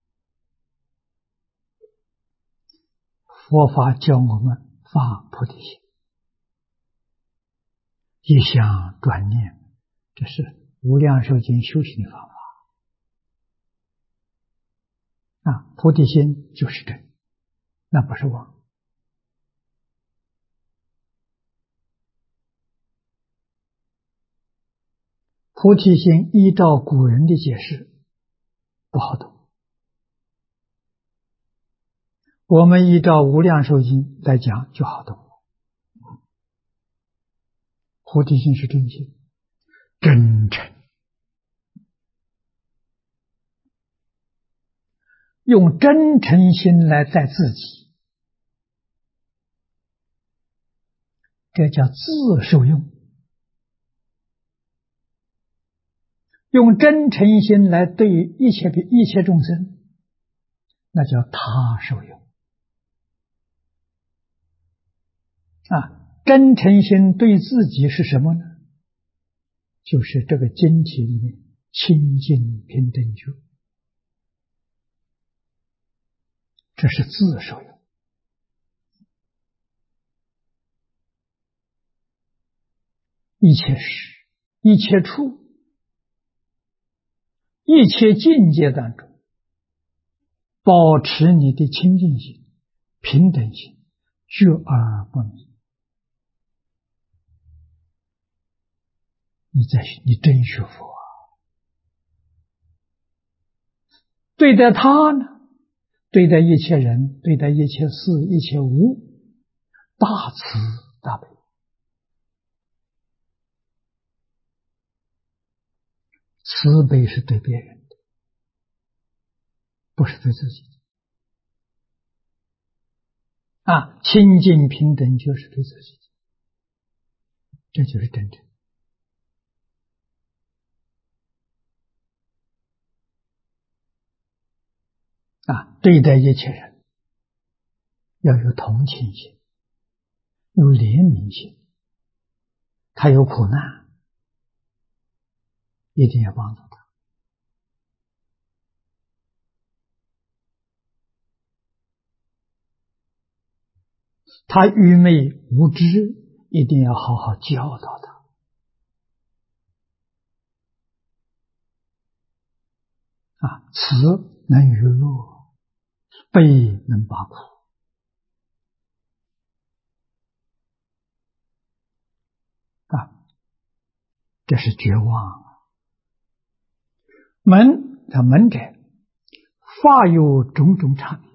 佛法教我们发菩提心，一想转念，这是无量寿经修行的方法菩提心就是真，那不是妄。菩提心依照古人的解释不好懂，我们依照无量寿经来讲就好懂。菩提心是真心，真诚，用真诚心来待自己，这叫自受用。用真诚心来对一切众生，那叫他受用真诚心对自己是什么呢？就是这个经体里面清净平等觉，这是自受用。一切时一切处一切境界当中，保持你的清净心平等心，觉而不迷，你真学佛对待他呢，对待一切人，对待一切事一切物，大慈大悲。慈悲是对别人的，不是对自己的清净平等就是对自己的，这就是真正对待一切人要有同情心，有怜悯心，他有苦难一定要帮助他，他愚昧无知一定要好好教导他慈能娱乐，悲能拔苦。这是绝望。门者，法有种种差别，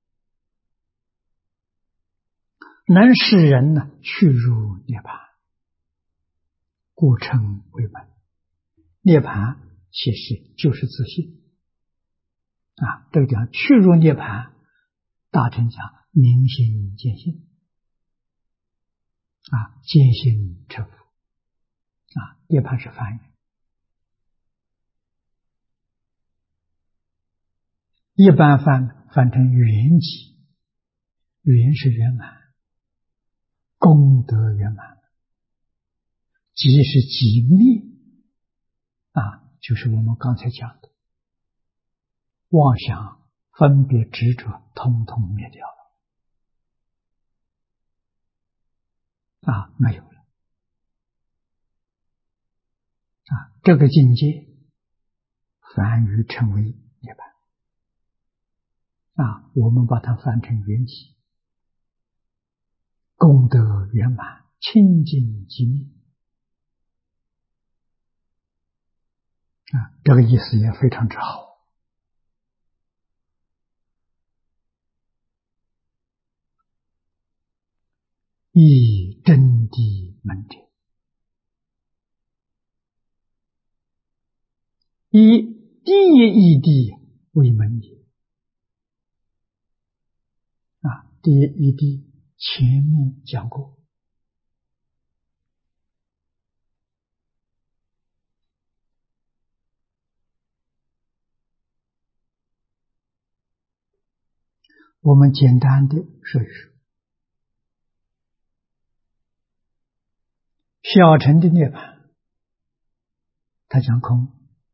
能使人去入涅槃，故称为门。涅槃其实就是自信。这个地方去入涅槃，大乘讲明心见性，见性成佛。涅槃是梵语，一般翻成圆寂，圆是圆满，功德圆满，寂是寂灭，就是我们刚才讲的妄想、分别、执着，统统灭掉了，没有了。这个境界，梵语称为涅槃。我们把它翻成圆寂，功德圆满，清净寂灭。这个意思也非常之好。以真谛门者，以第一义谛为门也。第一义谛前面讲过，我们简单的说一说。小乘的涅槃，他讲空，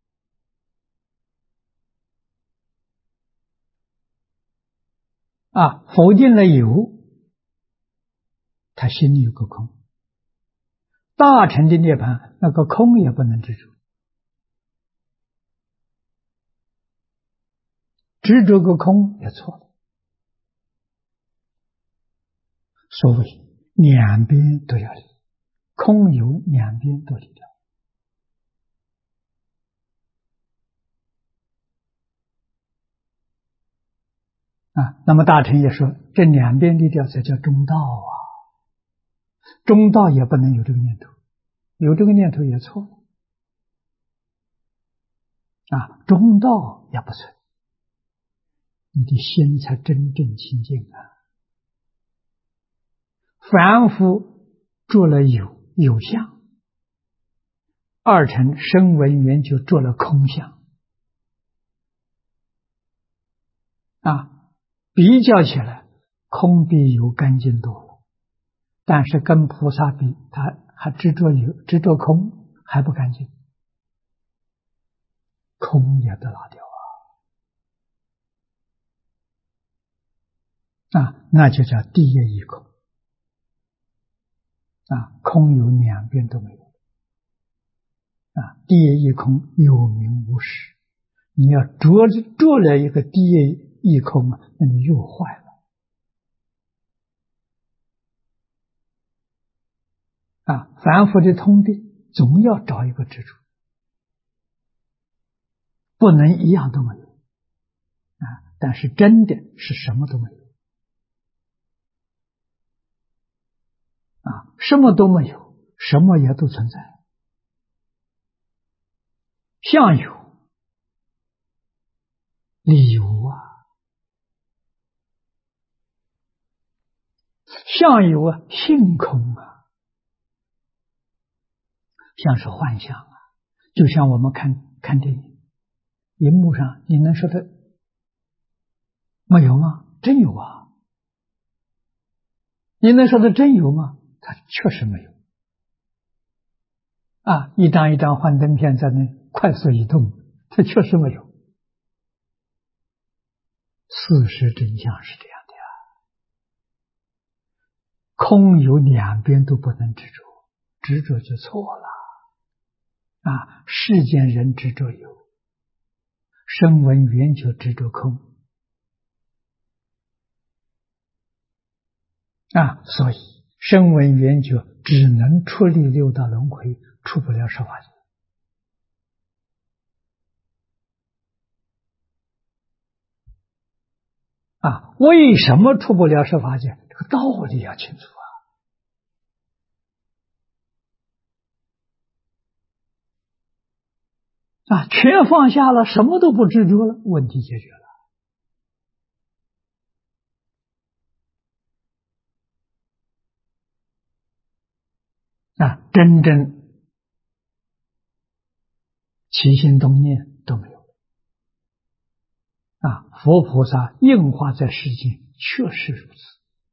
否定了有，他心里有个空。大乘的涅槃，那个空也不能执着，执着个空也错了。所谓两边都要离，空有两边都离掉。那么大乘也说，这两边离掉才叫中道啊。中道也不能有这个念头，有这个念头也错了。中道也不存，你的心才真正清净凡夫做了有相，二乘声闻缘就做了空相。比较起来，空比有干净多了，但是跟菩萨比，他还执着有，执着空还不干净，空也得拿掉那就叫第一义空。空有两边都没有。第一义空有名无实，你要着了一个第一义空，那你又坏了。凡夫的通病总要找一个执着，不能一样都没有。但是真的是什么都没有。什么都没有，什么也都存在。相有，理有相有性空像是幻象就像我们看电影，荧幕上你能说它没有吗？真有你能说它真有吗？它确实没有一张一张幻灯片在那快速移动，它确实没有。事实真相是这样的空有两边都不能执着，执着就错了世间人执着有， 声闻缘觉执着空所以声闻缘觉只能出离六道轮回，出不了十法界为什么出不了十法界？这个道理要清楚全放下了，什么都不执着了，问题解决了真正起心动念都没有佛菩萨应化在世间确实如此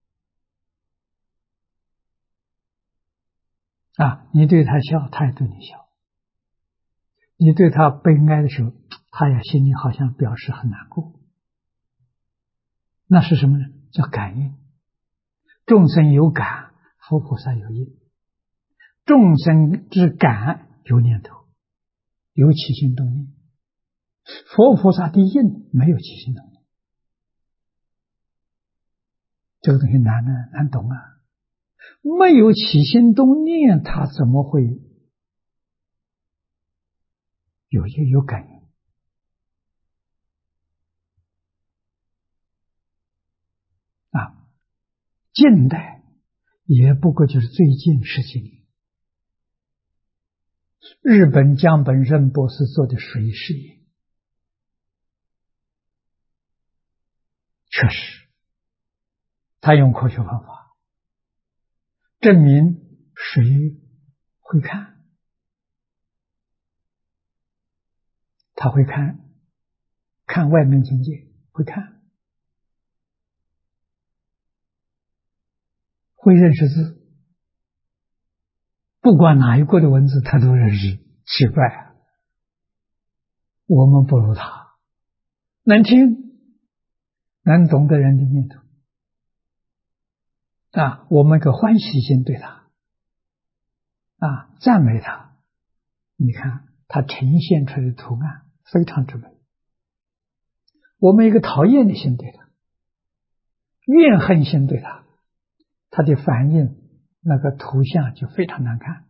你对他笑，他也对你笑；你对他悲哀的时候，他也心里好像表示很难过。那是什么呢？叫感应。众生有感，佛菩萨有应。众生之感有念头，有起心动念；佛菩萨的应没有起心动念。这个东西难懂没有起心动念，他怎么会有感应近代也不过就是最近10几年，日本江本任博士做的水试验，确实他用科学方法证明水会看，他会看外面境界，会看，会认识字，不管哪一国的文字他都认识。奇怪我们不如他，能听能懂得人的念头我们个欢喜心对他赞美他，你看他呈现出来的图案非常之美。我们一个讨厌的心对他，怨恨心对他，他的反应那个图像就非常难看。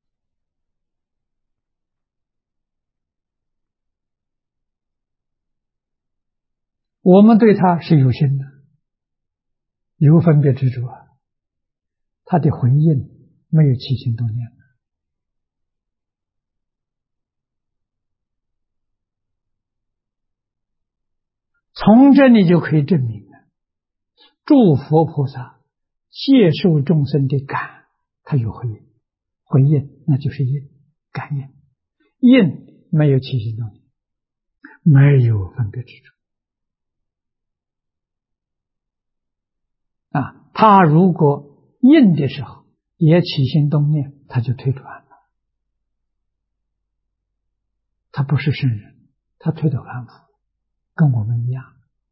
我们对他是有心的，有分别执着他的回应没有起心动念。从这里就可以证明了，诸佛菩萨接受众生的感，他有回应，回应那就是应，感应，应没有起心动念，没有分别执着他如果应的时候也起心动念，他就退转了，他不是圣人，他退得很服，跟我们一样。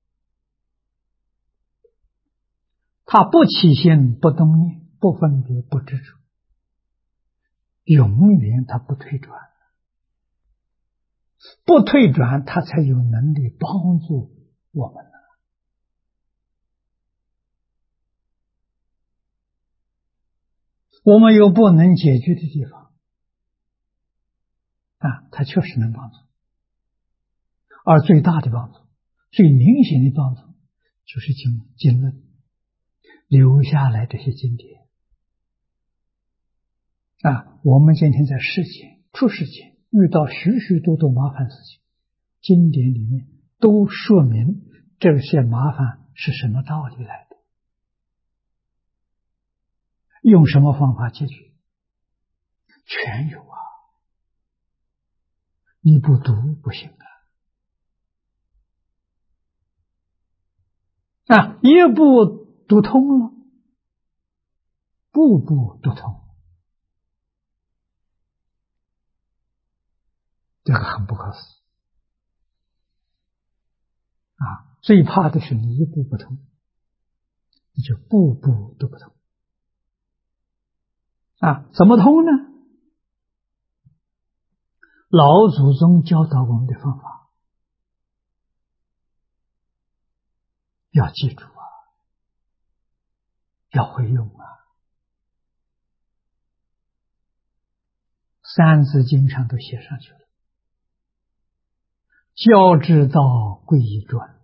他不起心不动念，不分别不执着，永远他不退转，不退转他才有能力帮助我们我们有不能解决的地方他确实能帮助，而最大的帮助，最明显的帮助就是经论留下来这些经典我们今天在世间出世间遇到许许多多麻烦事情，经典里面都说明这些麻烦是什么道理来的，用什么方法解决，全有你不读不行一步读通了，步步读通，这个很不可思议最怕的是你一步不通，你就步步都不通怎么通呢？老祖宗教导我们的方法要记住啊，要会用啊。三字经上都写上去了，教之道贵以专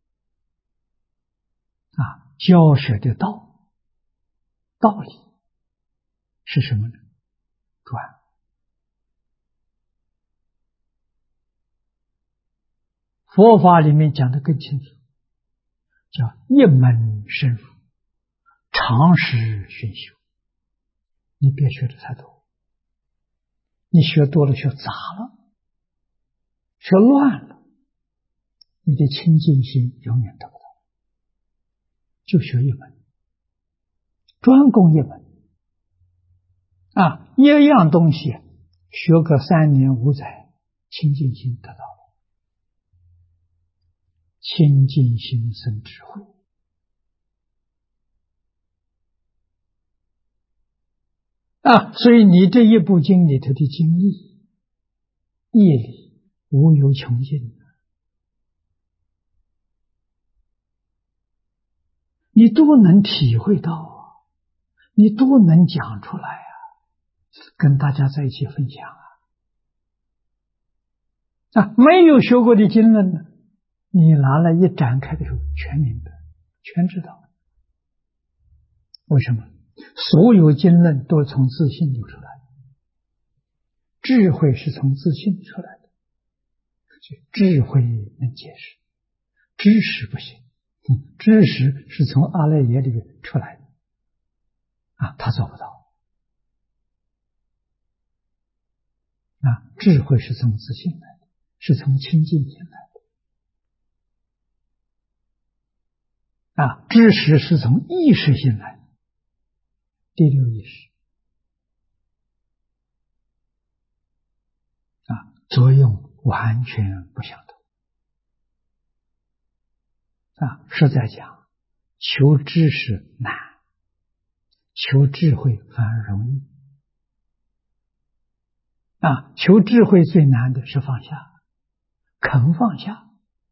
啊，教学的道理是什么呢？专。佛法里面讲得更清楚，叫一门深入，常识熏修。你别学的太多，你学多了，学杂了，学乱了，你的清净心永远得不到。就学一门，专攻一门啊，一样东西学个3年5载，清净心得到了。清净心生智慧啊！所以你这一部经里头的经义理无有穷尽，你都能体会到啊，你都能讲出来啊，跟大家在一起分享啊！没有学过的经论呢，你拿来一展开的时候，全明白，全知道。为什么？所有经论都是从自信流出来的，智慧是从自信出来的，智慧能解释，知识不行，知识是从阿赖耶里面出来的啊，他做不到啊。智慧是从自信来的，是从清净心来的啊。知识是从意识心来的，第六意识啊，作用完全不相同啊。实在讲，求知识难，求智慧反而容易啊。求智慧最难的是放下，肯放下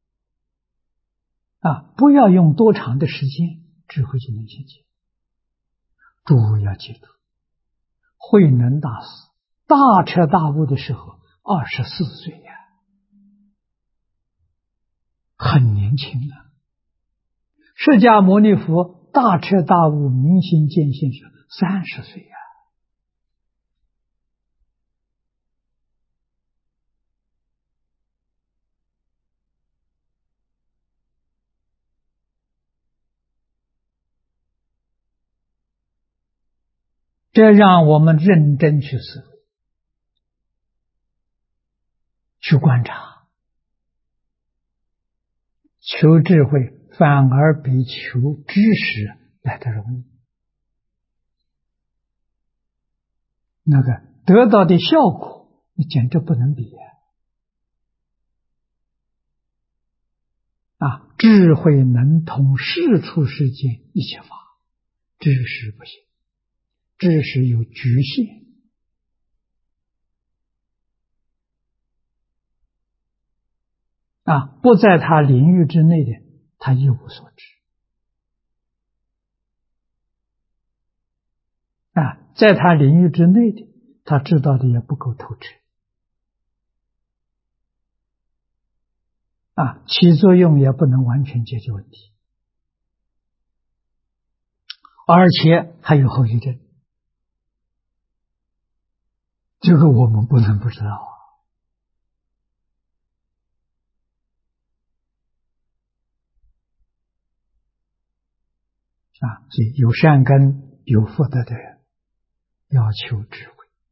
啊，不要用多长的时间，智慧就能现前。诸位要记住，慧能大师大彻大悟的时候24岁呀，很年轻啊。释迦牟尼佛大彻大悟明心见性是30岁呀。这让我们认真去思维，去观察，求智慧反而比求知识来得容易。那个得到的效果，你简直不能比啊！智慧能通世出世间一切法，知识不行，知识有局限啊，不在他领域之内的，他一无所知啊，在他领域之内的，他知道的也不够透彻啊，起作用也不能完全解决问题，而且还有后遗症，这个我们不能不知道啊！所以有善根、有福德的人，要求智慧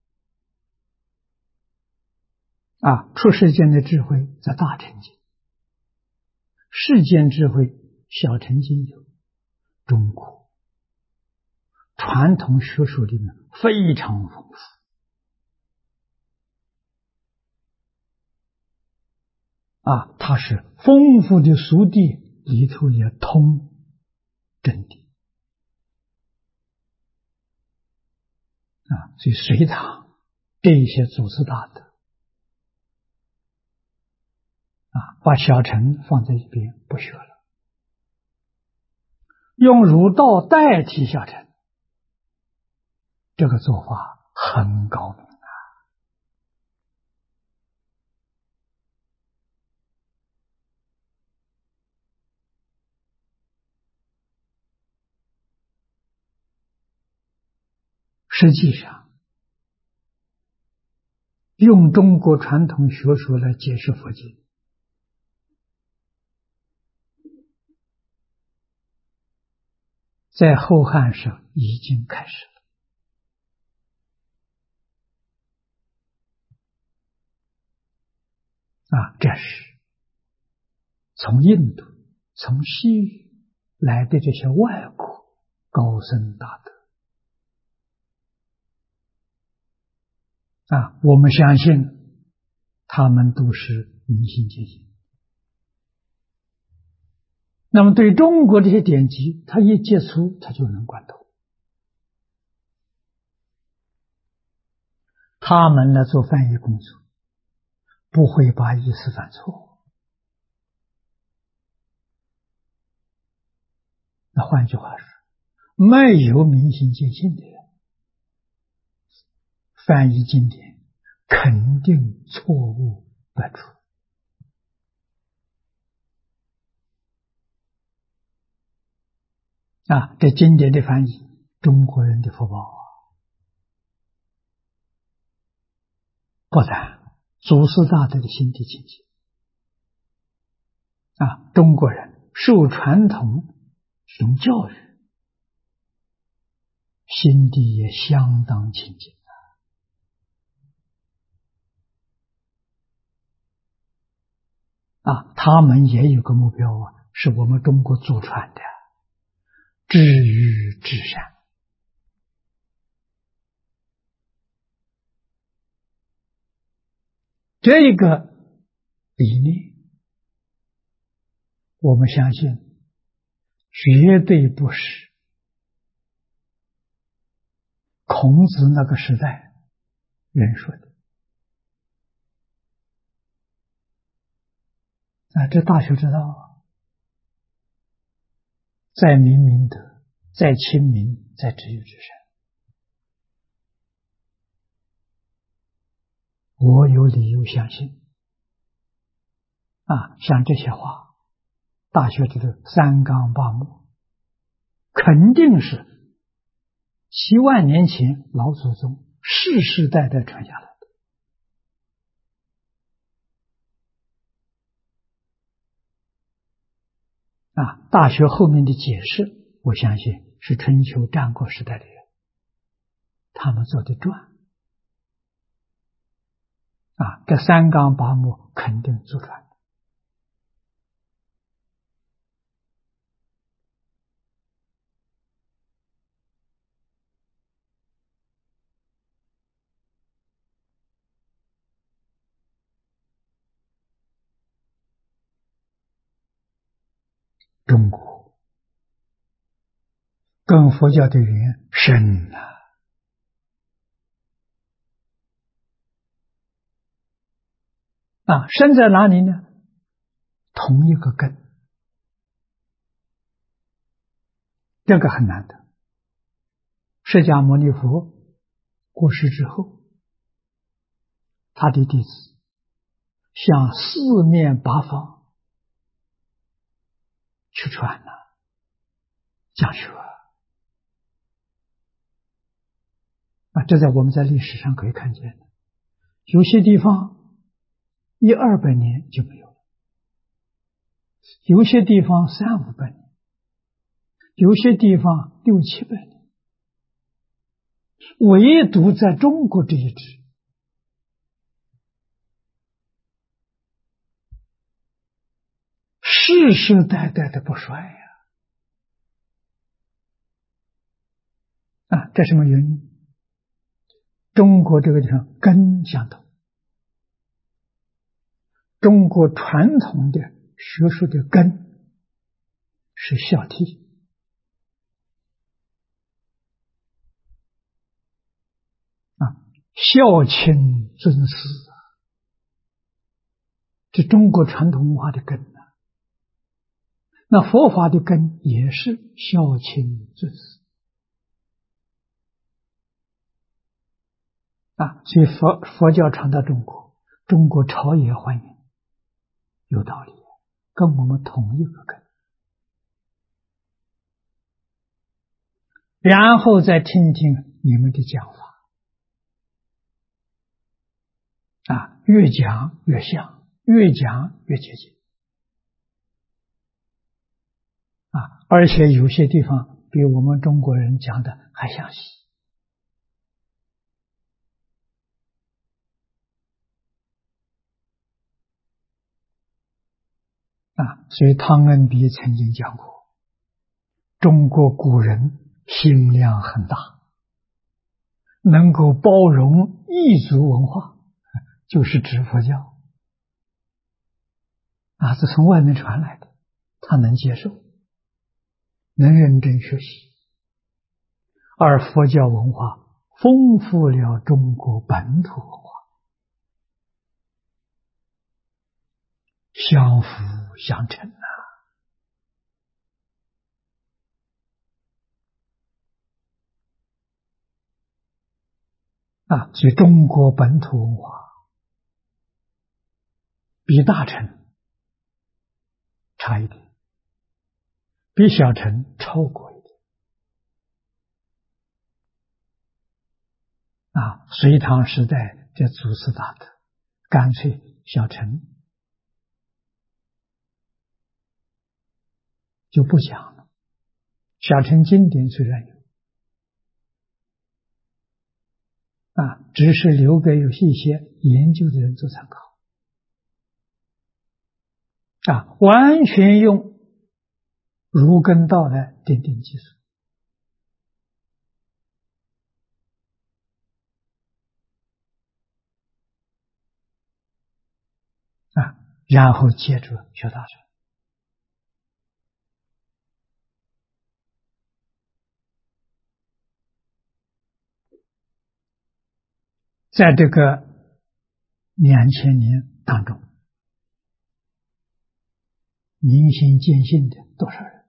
啊！出世间的智慧在大乘经，世间智慧小乘经有，中国传统学术里面非常丰富啊！它是丰富的俗谛里头也通真谛啊！所以隋唐这一些祖师大德啊，把小乘放在一边不学了用儒道代替小乘，这个做法很高明。实际上，用中国传统学说来解释佛经，在后汉时已经开始了。这是从印度、从西域来的这些外国高僧大德。我们相信他们都是明心见性。那么对中国这些典籍，他一接触他就能贯通。他们来做翻译工作，不会把意思犯错。那换句话说，没有明心见性的人翻译经典肯定错误百出。这经典的翻译，中国人的福报不但祖师大德的心地清净中国人受传统这种教育，心地也相当清净他们也有个目标是我们中国祖传的至于至善。这个理念，我们相信绝对不是孔子那个时代人说的这大学知道在明明德，在亲民，在至于至善。我有理由相信像这些话，大学里的三纲八目，肯定是7万年前老祖宗世世代代传下来的大学后面的解释，我相信是春秋战国时代的人他们做的传这三纲八目肯定祖传。中国跟佛教的缘深深在哪里呢？同一个根，这个很难得。释迦牟尼佛过世之后，他的弟子向四面八方去传讲学这在我们在历史上可以看见的。有些地方100-200年就没有了，有些地方300-500年，有些地方600-700年，唯独在中国这一支世世代代的不衰这什么原因？中国这个地方根相同，中国传统的学术的根是孝悌孝亲尊师，这中国传统文化的根那佛法的根也是孝亲尊师所以佛教传到中国，中国朝野欢迎，有道理，跟我们同一个根。然后再听听你们的讲法越讲越像，越讲越接近而且有些地方比我们中国人讲的还详细所以汤恩比曾经讲过，中国古人心量很大，能够包容异族文化，就是指佛教是从外面传来的，他能接受，能认真学习，而佛教文化丰富了中国本土文化，相辅相成所以中国本土文化比大乘差一点，比小乘超过一点隋唐时代的祖师大德干脆小乘就不讲了，小乘经典虽然有只是留给有一些研究的人做参考完全用儒根道来奠定基础然后接着学大乘。在这个2000年当中，明心见性的多少人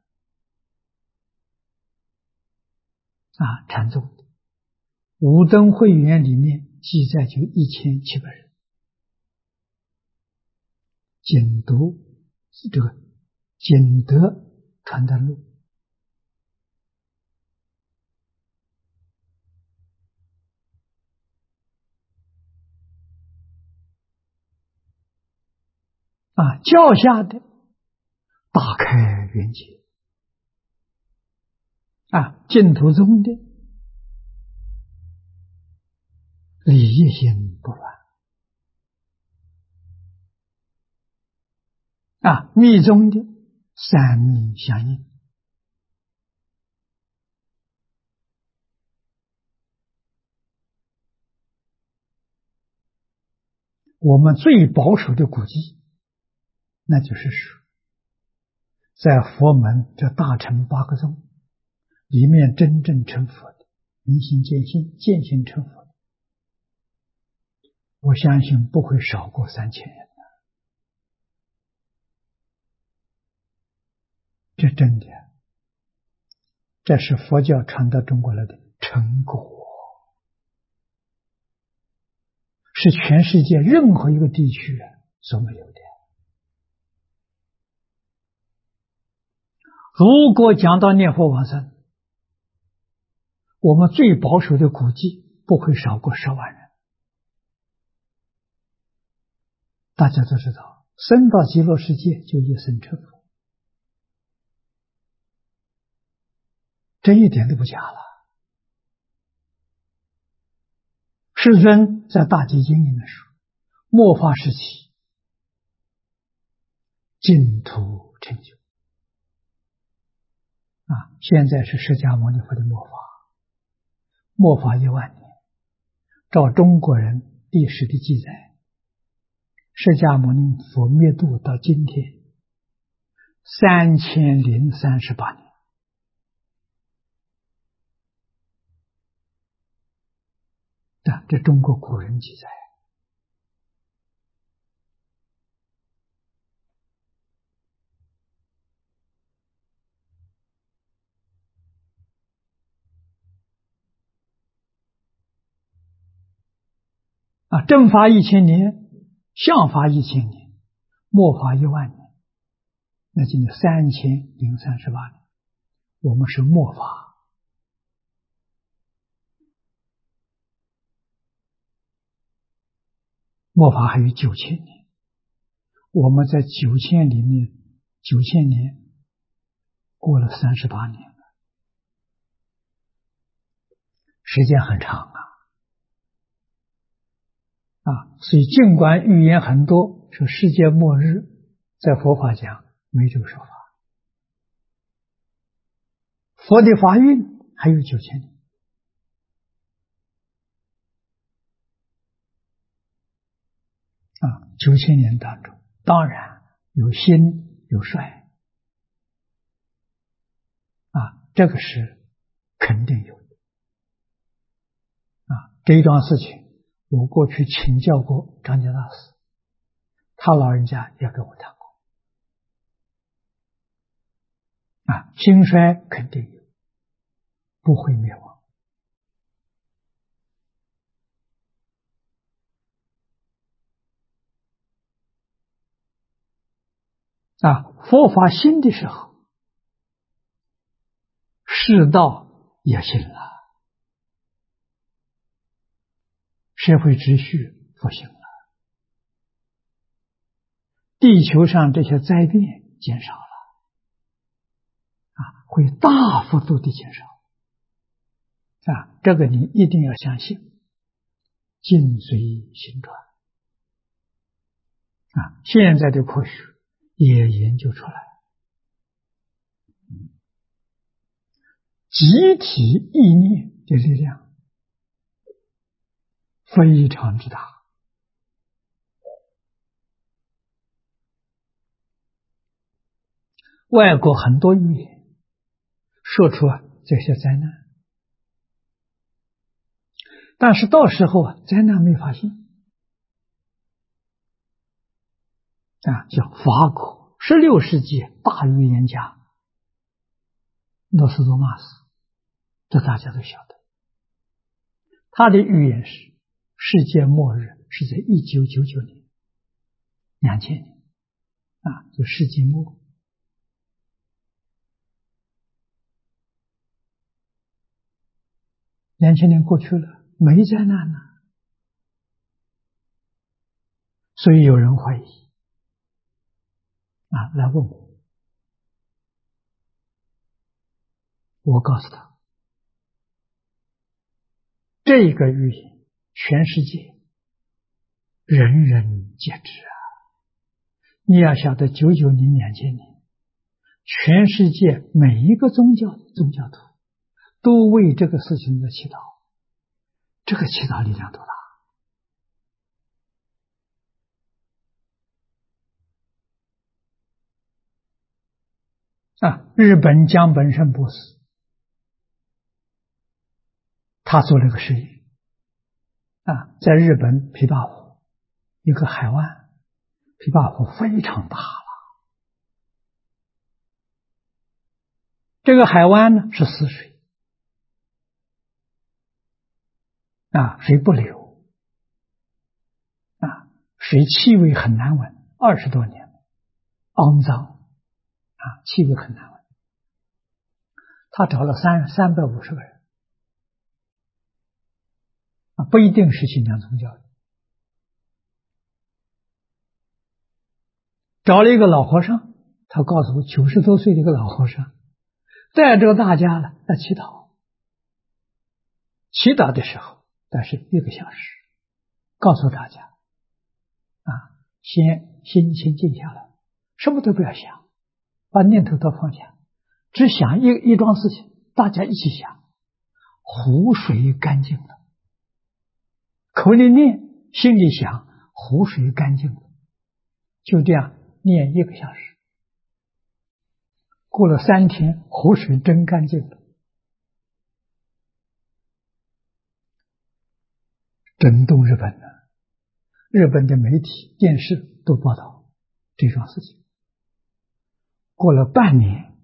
禅宗的五灯会员里面记载就1700人，仅读这个景德传灯录教下的大开圆解净土宗的理业心不乱密宗的三密相应我们最保守的古籍那就是说在佛门这大乘8个宗里面真正成佛的明心见性见性成佛的，我相信不会少过3000人这真的这是佛教传到中国来的成果，是全世界任何一个地区所没有的。如果讲到念佛往生，我们最保守的估计不会少过10万人。大家都知道，生到极乐世界就一生成佛，这一点都不假了。世尊在大集经里面说，末法时期净土成就现在是释迦牟尼佛的末法，末法1万年，照中国人历史的记载，释迦牟尼佛灭度到今天3038年，这中国古人记载。 正法1000年，相法1000年，末法10000年，那就有3038年。我们是末法，末法还有9000年，我们在9000里面，9000年过了38年了，时间很长所以尽管预言很多，说世界末日，在佛法讲没这个说法。佛的法运还有9000年9000年当中，当然有兴有衰这个是肯定有的这一桩事情，我过去请教过张家大师，他老人家也跟我谈过兴衰肯定有，不会灭亡佛法兴的时候，世道也兴了，社会秩序复兴了，地球上这些灾变减少了会大幅度的减少这个你一定要相信，境随心转现在的科学也研究出来，集体意念的力量非常之大外国很多预言说出这些灾难，但是到时候灾难没发现叫法国16世纪大预言家诺斯多玛斯，这大家都晓得，他的预言是世界末日是在1999年2000年就世纪末2000年过去了，没灾难呢，所以有人怀疑来问我告诉他，这个预言全世界人人皆知你要晓得99年2000年全世界每一个宗教徒都为这个事情在祈祷，这个祈祷力量多大日本江本胜博士他做了个实验在日本琵琶湖一个海湾，琵琶湖非常大了，这个海湾呢是死水水不流水气味很难闻，20多年了，肮脏气味很难闻。他找了350个人不一定是信仰宗教的，找了一个老和尚，他告诉我90多岁的一个老和尚带着大家呢来祈祷，祈祷的时候但是1个小时，告诉大家先心静下来，什么都不要想，把念头都放下，只想一桩事情，大家一起想，湖水干净了，口里念，心里想，湖水干净了，就这样念1个小时，过了3天，湖水真干净了，震动日本了。日本的媒体电视都报道这桩事情，过了半年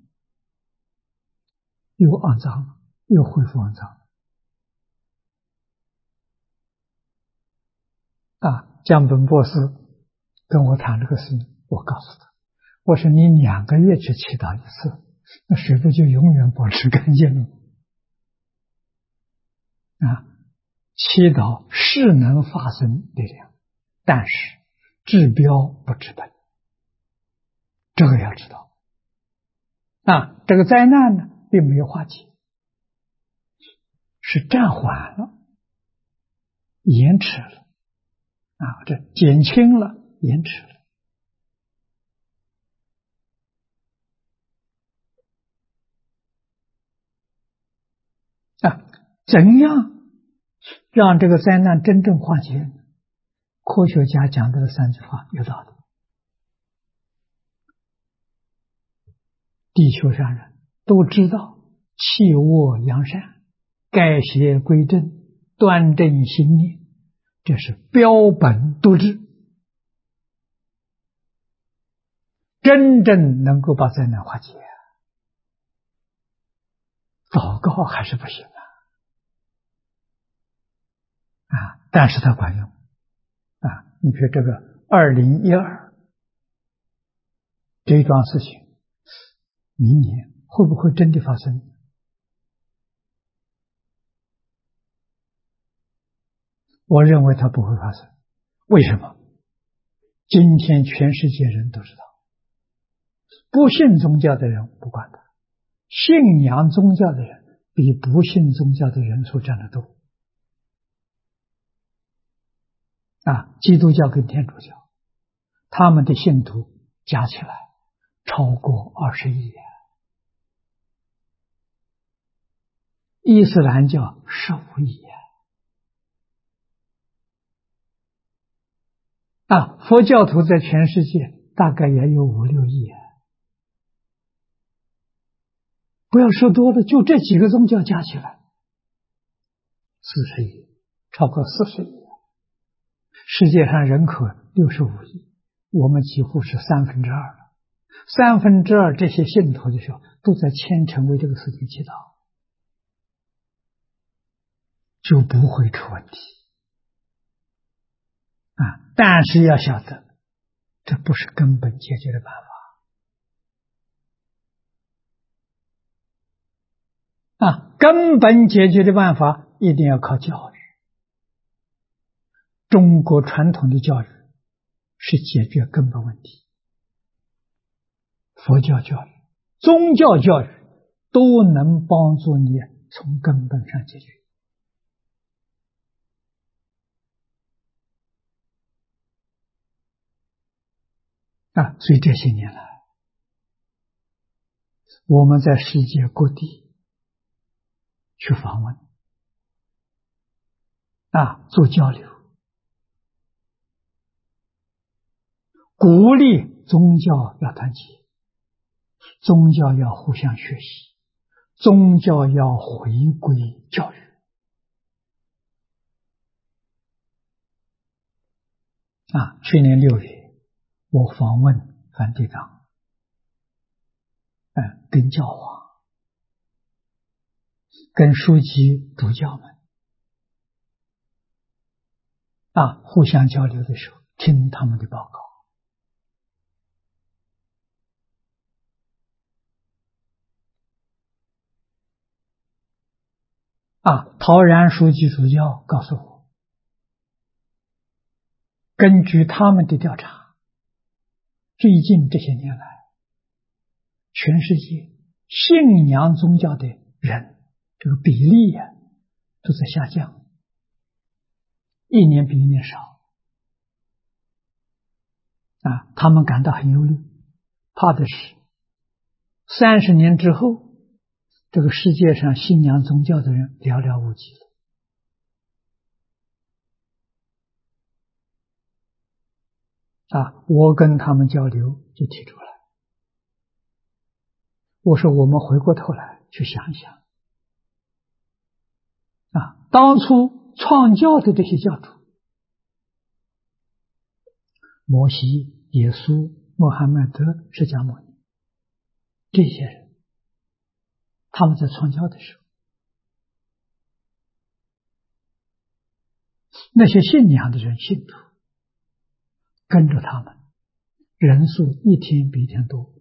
又肮脏了，又恢复肮脏了江本博士跟我谈这个事，我告诉他，我说你2个月去祈祷一次，那水不就永远保持干净了？祈祷是能发生力量，但是治标不治本，这个要知道。这个灾难呢，并没有化解，是暂缓了，延迟了，这减轻了，延迟了。怎样让这个灾难真正化解呢？科学家讲的3句话有道理。地球上人都知道弃恶扬善，改邪归正，端正心念，这是标本独治，真正能够把灾难化解。祷告还是不行但是它管用你比如这个2012这一桩事情，明年会不会真的发生？我认为它不会发生。为什么？今天全世界人都知道，不信宗教的人不管他，信仰宗教的人比不信宗教的人数占得多。基督教跟天主教，他们的信徒加起来超过20亿，伊斯兰教15亿佛教徒在全世界大概也有5、6亿不要说多了，就这几个宗教加起来40亿，超过40亿。世界上人口65亿，我们几乎是2/3了。2/3这些信徒的时候，都在虔诚为这个事情祈祷，就不会出问题但是要晓得，这不是根本解决的办法根本解决的办法一定要靠教育。中国传统的教育是解决根本问题，佛教教育、宗教教育都能帮助你从根本上解决所以这些年来，我们在世界各地去访问做交流，鼓励宗教要团结，宗教要互相学习，宗教要回归教育去年6月我访问梵蒂冈跟教皇跟书记主教们互相交流的时候，听他们的报告陶然书记主教告诉我，根据他们的调查，最近这些年来，全世界信仰宗教的人这个比例都在下降，一年比一年少他们感到很忧虑，怕的是30年之后，这个世界上信仰宗教的人寥寥无几了我跟他们交流就提出来，我说我们回过头来去想一想当初创教的这些教主，摩西、耶稣、穆罕默德、释迦牟尼，这些人他们在创教的时候，那些信仰的人信徒跟着他们，人数一天比一天多，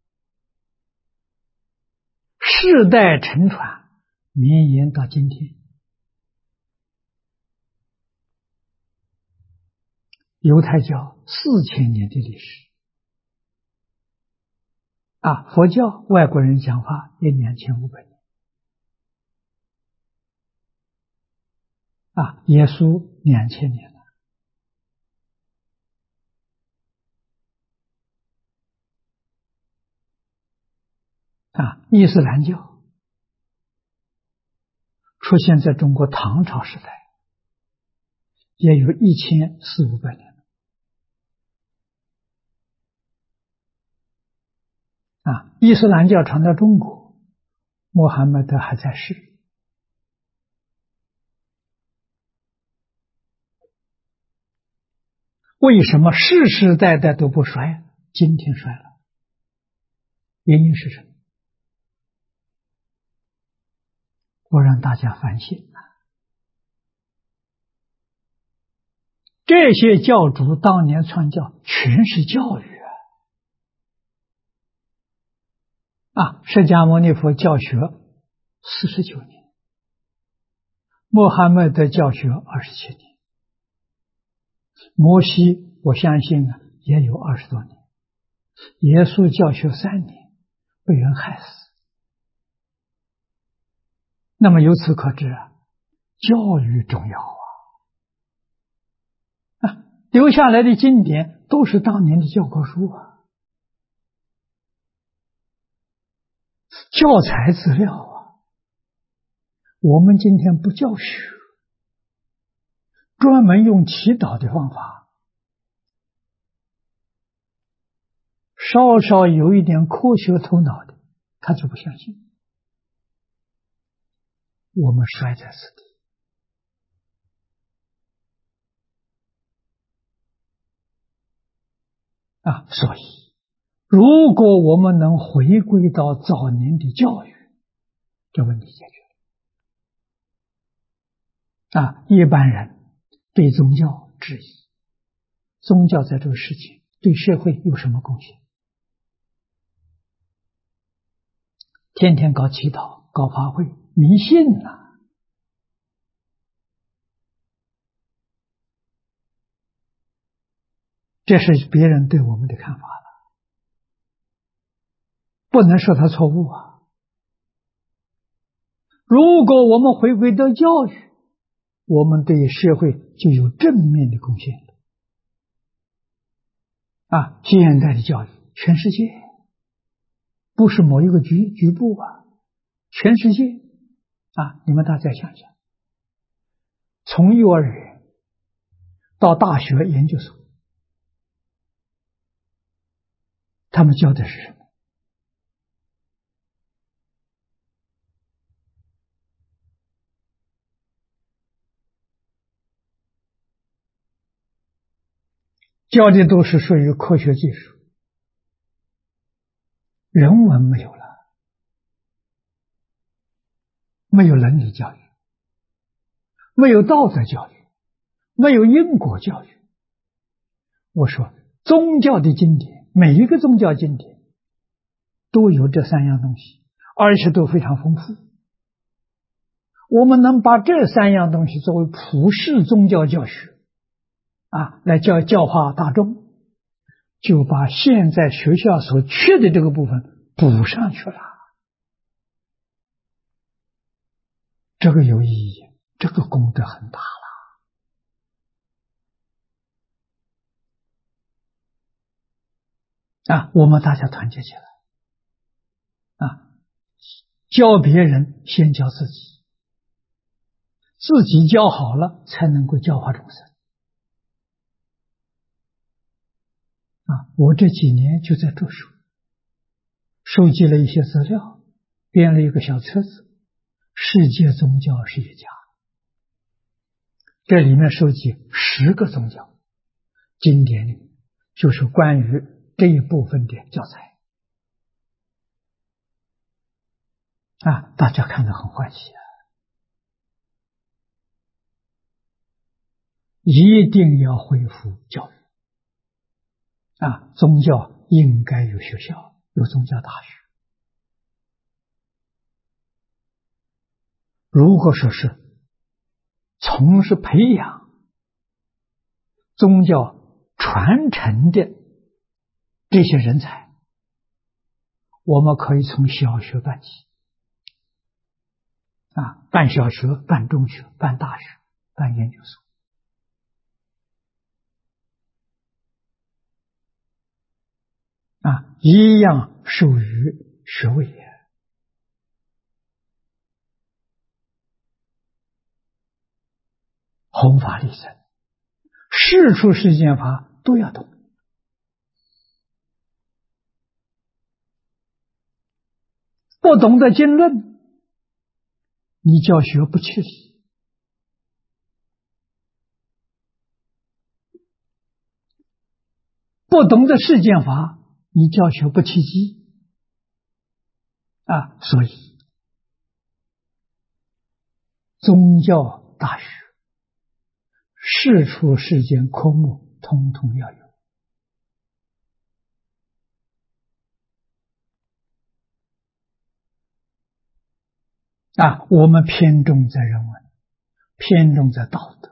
世代承传，绵延到今天。犹太教4000年的历史佛教外国人讲法也2500年耶稣2000年了伊斯兰教出现在中国唐朝时代，也有1400-1500年伊斯兰教传到中国，穆罕默德还在世。为什么世世代代都不衰，今天衰了？原因是什么？我让大家反省这些教主当年传教全是教育释迦牟尼佛教学49年，穆罕默德教学27年，摩西我相信也有20多年，耶稣教学3年，被人害死。那么由此可知教育重要留下来的经典都是当年的教科书教材资料我们今天不教学，专门用祈祷的方法，稍稍有一点科学头脑的，他就不相信，我们摔在此地。所以如果我们能回归到早年的教育，这问题解决了一般人对宗教质疑，宗教在这个世界对社会有什么贡献？天天搞祈祷，搞法会，迷信这是别人对我们的看法了，不能说他错误如果我们回归到教育，我们对社会就有正面的贡献现代的教育，全世界不是某一个局部全世界你们大家想想，从幼儿园到大学研究所，他们教的是什么？教的都是属于科学技术，人文没有了，没有伦理教育，没有道德教育，没有因果教育。我说宗教的经典，每一个宗教经典都有这3样东西，而且都非常丰富。我们能把这3样东西作为普世宗教教学来教化大众，就把现在学校所缺的这个部分补上去了。这个有意义，这个功德很大了我们大家团结起来教别人先教自己，自己教好了才能够教化众生我这几年就在读书，收集了一些资料，编了一个小册子《世界宗教史学家》，这里面收集10个宗教经典里面，就是关于这一部分的教材大家看得很欢喜一定要恢复教育宗教应该有学校，有宗教大学。如果说是从事培养宗教传承的这些人才，我们可以从小学办起，办小学、办中学、办大学、办研究所。一样授予学位。弘法利生，世出世间法都要懂。不懂得经论，你教学不去理；不懂得世间法，你教学不契机。所以宗教大学、世出世间科目通通要有。我们偏重在人文，偏重在道德。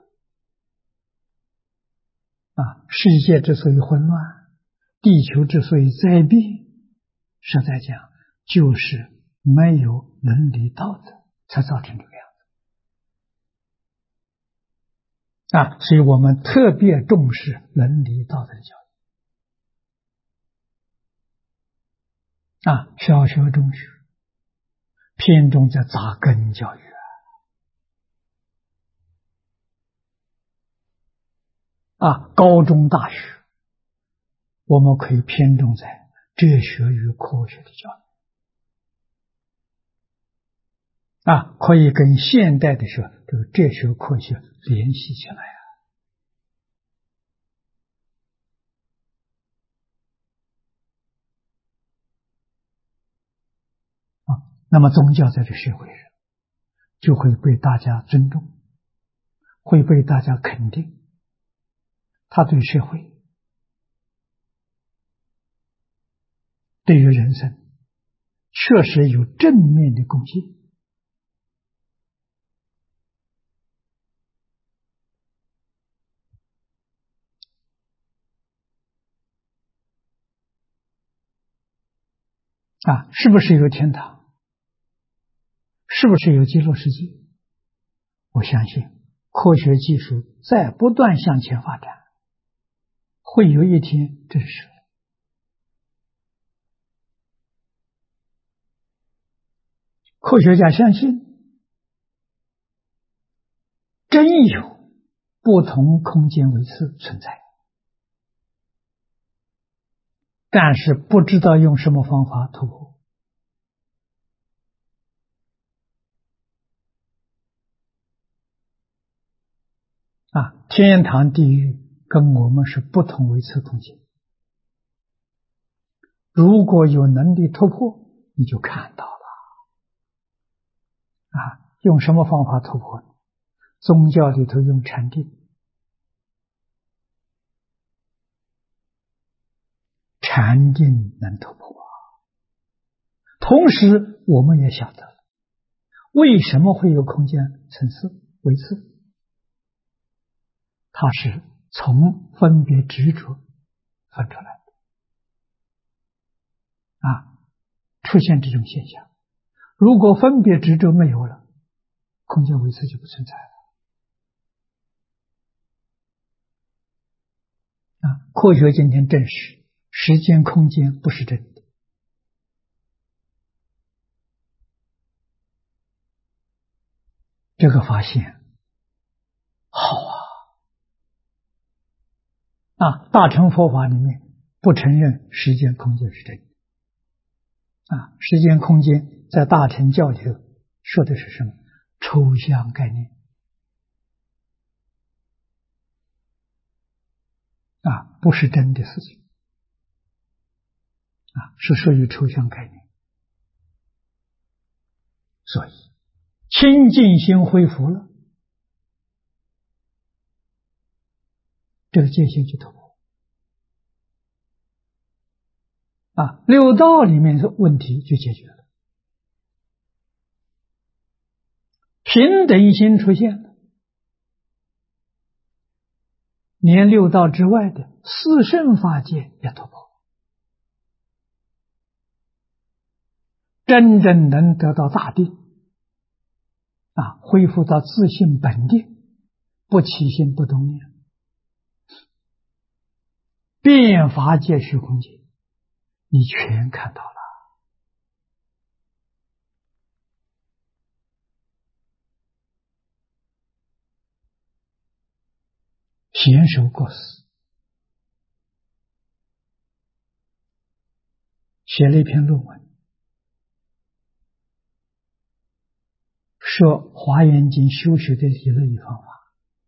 世界之所以混乱，地球之所以灾变，实在讲就是没有伦理道德才造成这个样子。所以我们特别重视伦理道德的教育。小学、中学偏重在扎根教育。高中、大学我们可以偏重在哲学与科学的教育。可以跟现代的这个哲学科学联系起来。那么宗教在这社会上就会被大家尊重，会被大家肯定，他对社会、对于人生确实有正面的贡献。是不是有天堂？是不是有极乐世界？我相信科学技术在不断向前发展，会有一天证实。科学家相信真有不同空间维次存在，但是不知道用什么方法突破。天堂、地狱跟我们是不同维次空间。如果有能力突破，你就看到了。用什么方法突破呢？宗教里头用禅定，禅定能突破。同时我们也晓得为什么会有空间层次维次，它是从分别执着分出来的。出现这种现象，如果分别执着没有了，空间维次就不存在了。科学今天证实，时间空间不是真的。这个发现好大乘佛法里面不承认时间空间是真的。时间空间在大乘教里头说的是什么？抽象概念。不是真的事情。是属于抽象概念。所以清净心恢复了，这个界限就突破。 六道里面的问题就解决了，平等心出现了，连六道之外的四圣法界也突破，真正能得到大定，恢复到自性本定，不起心不动念，遍法界虚空界，你全看到了。贤首过世，写了一篇论文，说《华严经》修学的理论与方法。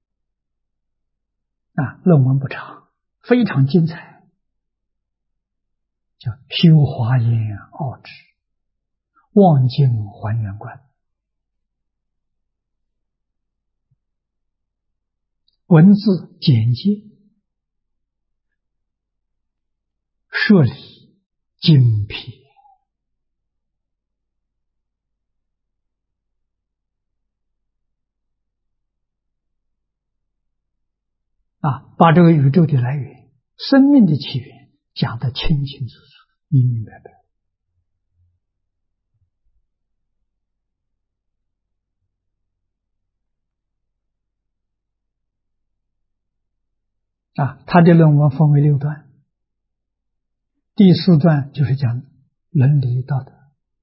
论文不长，非常精彩，叫修华严奥旨，望境还原观。文字简洁，说理精辟，把这个宇宙的来源、生命的起源讲得清清楚楚、明明白白。他的论文分为6段，第4段就是讲伦理道德，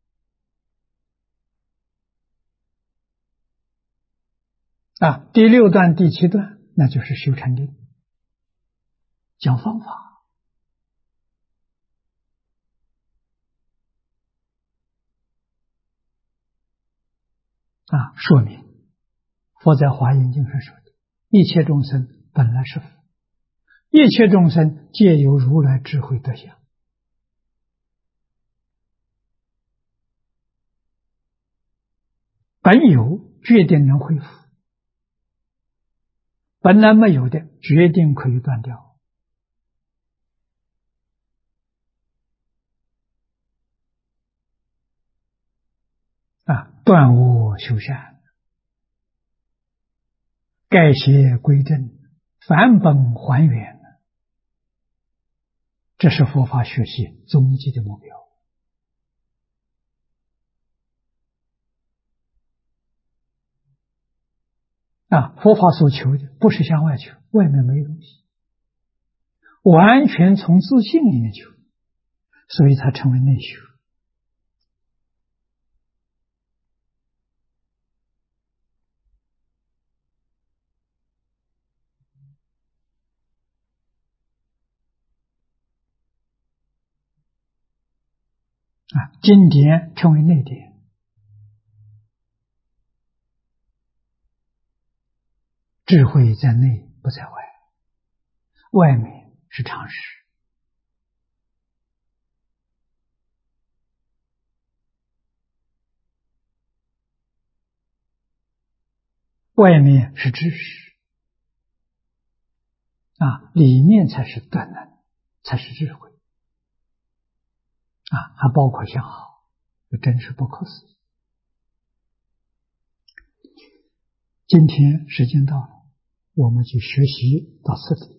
第6段、第7段那就是修禅定，讲方法。说明佛在华严经上说的，一切众生本来是佛，一切众生皆有如来智慧德相。本有决定能恢复，本来没有的决定可以断掉。断恶修善，改邪归正，返本还原，这是佛法学习终极的目标。佛法所求的不是向外求，外面没东西，完全从自性里面求，所以它成为内修。经典称为内典，智慧在内不在外，外面是常识。外面是知识，里面才是断能，才是智慧，还包括相好，这真是不可思议。今天时间到了，我们就学习到此地。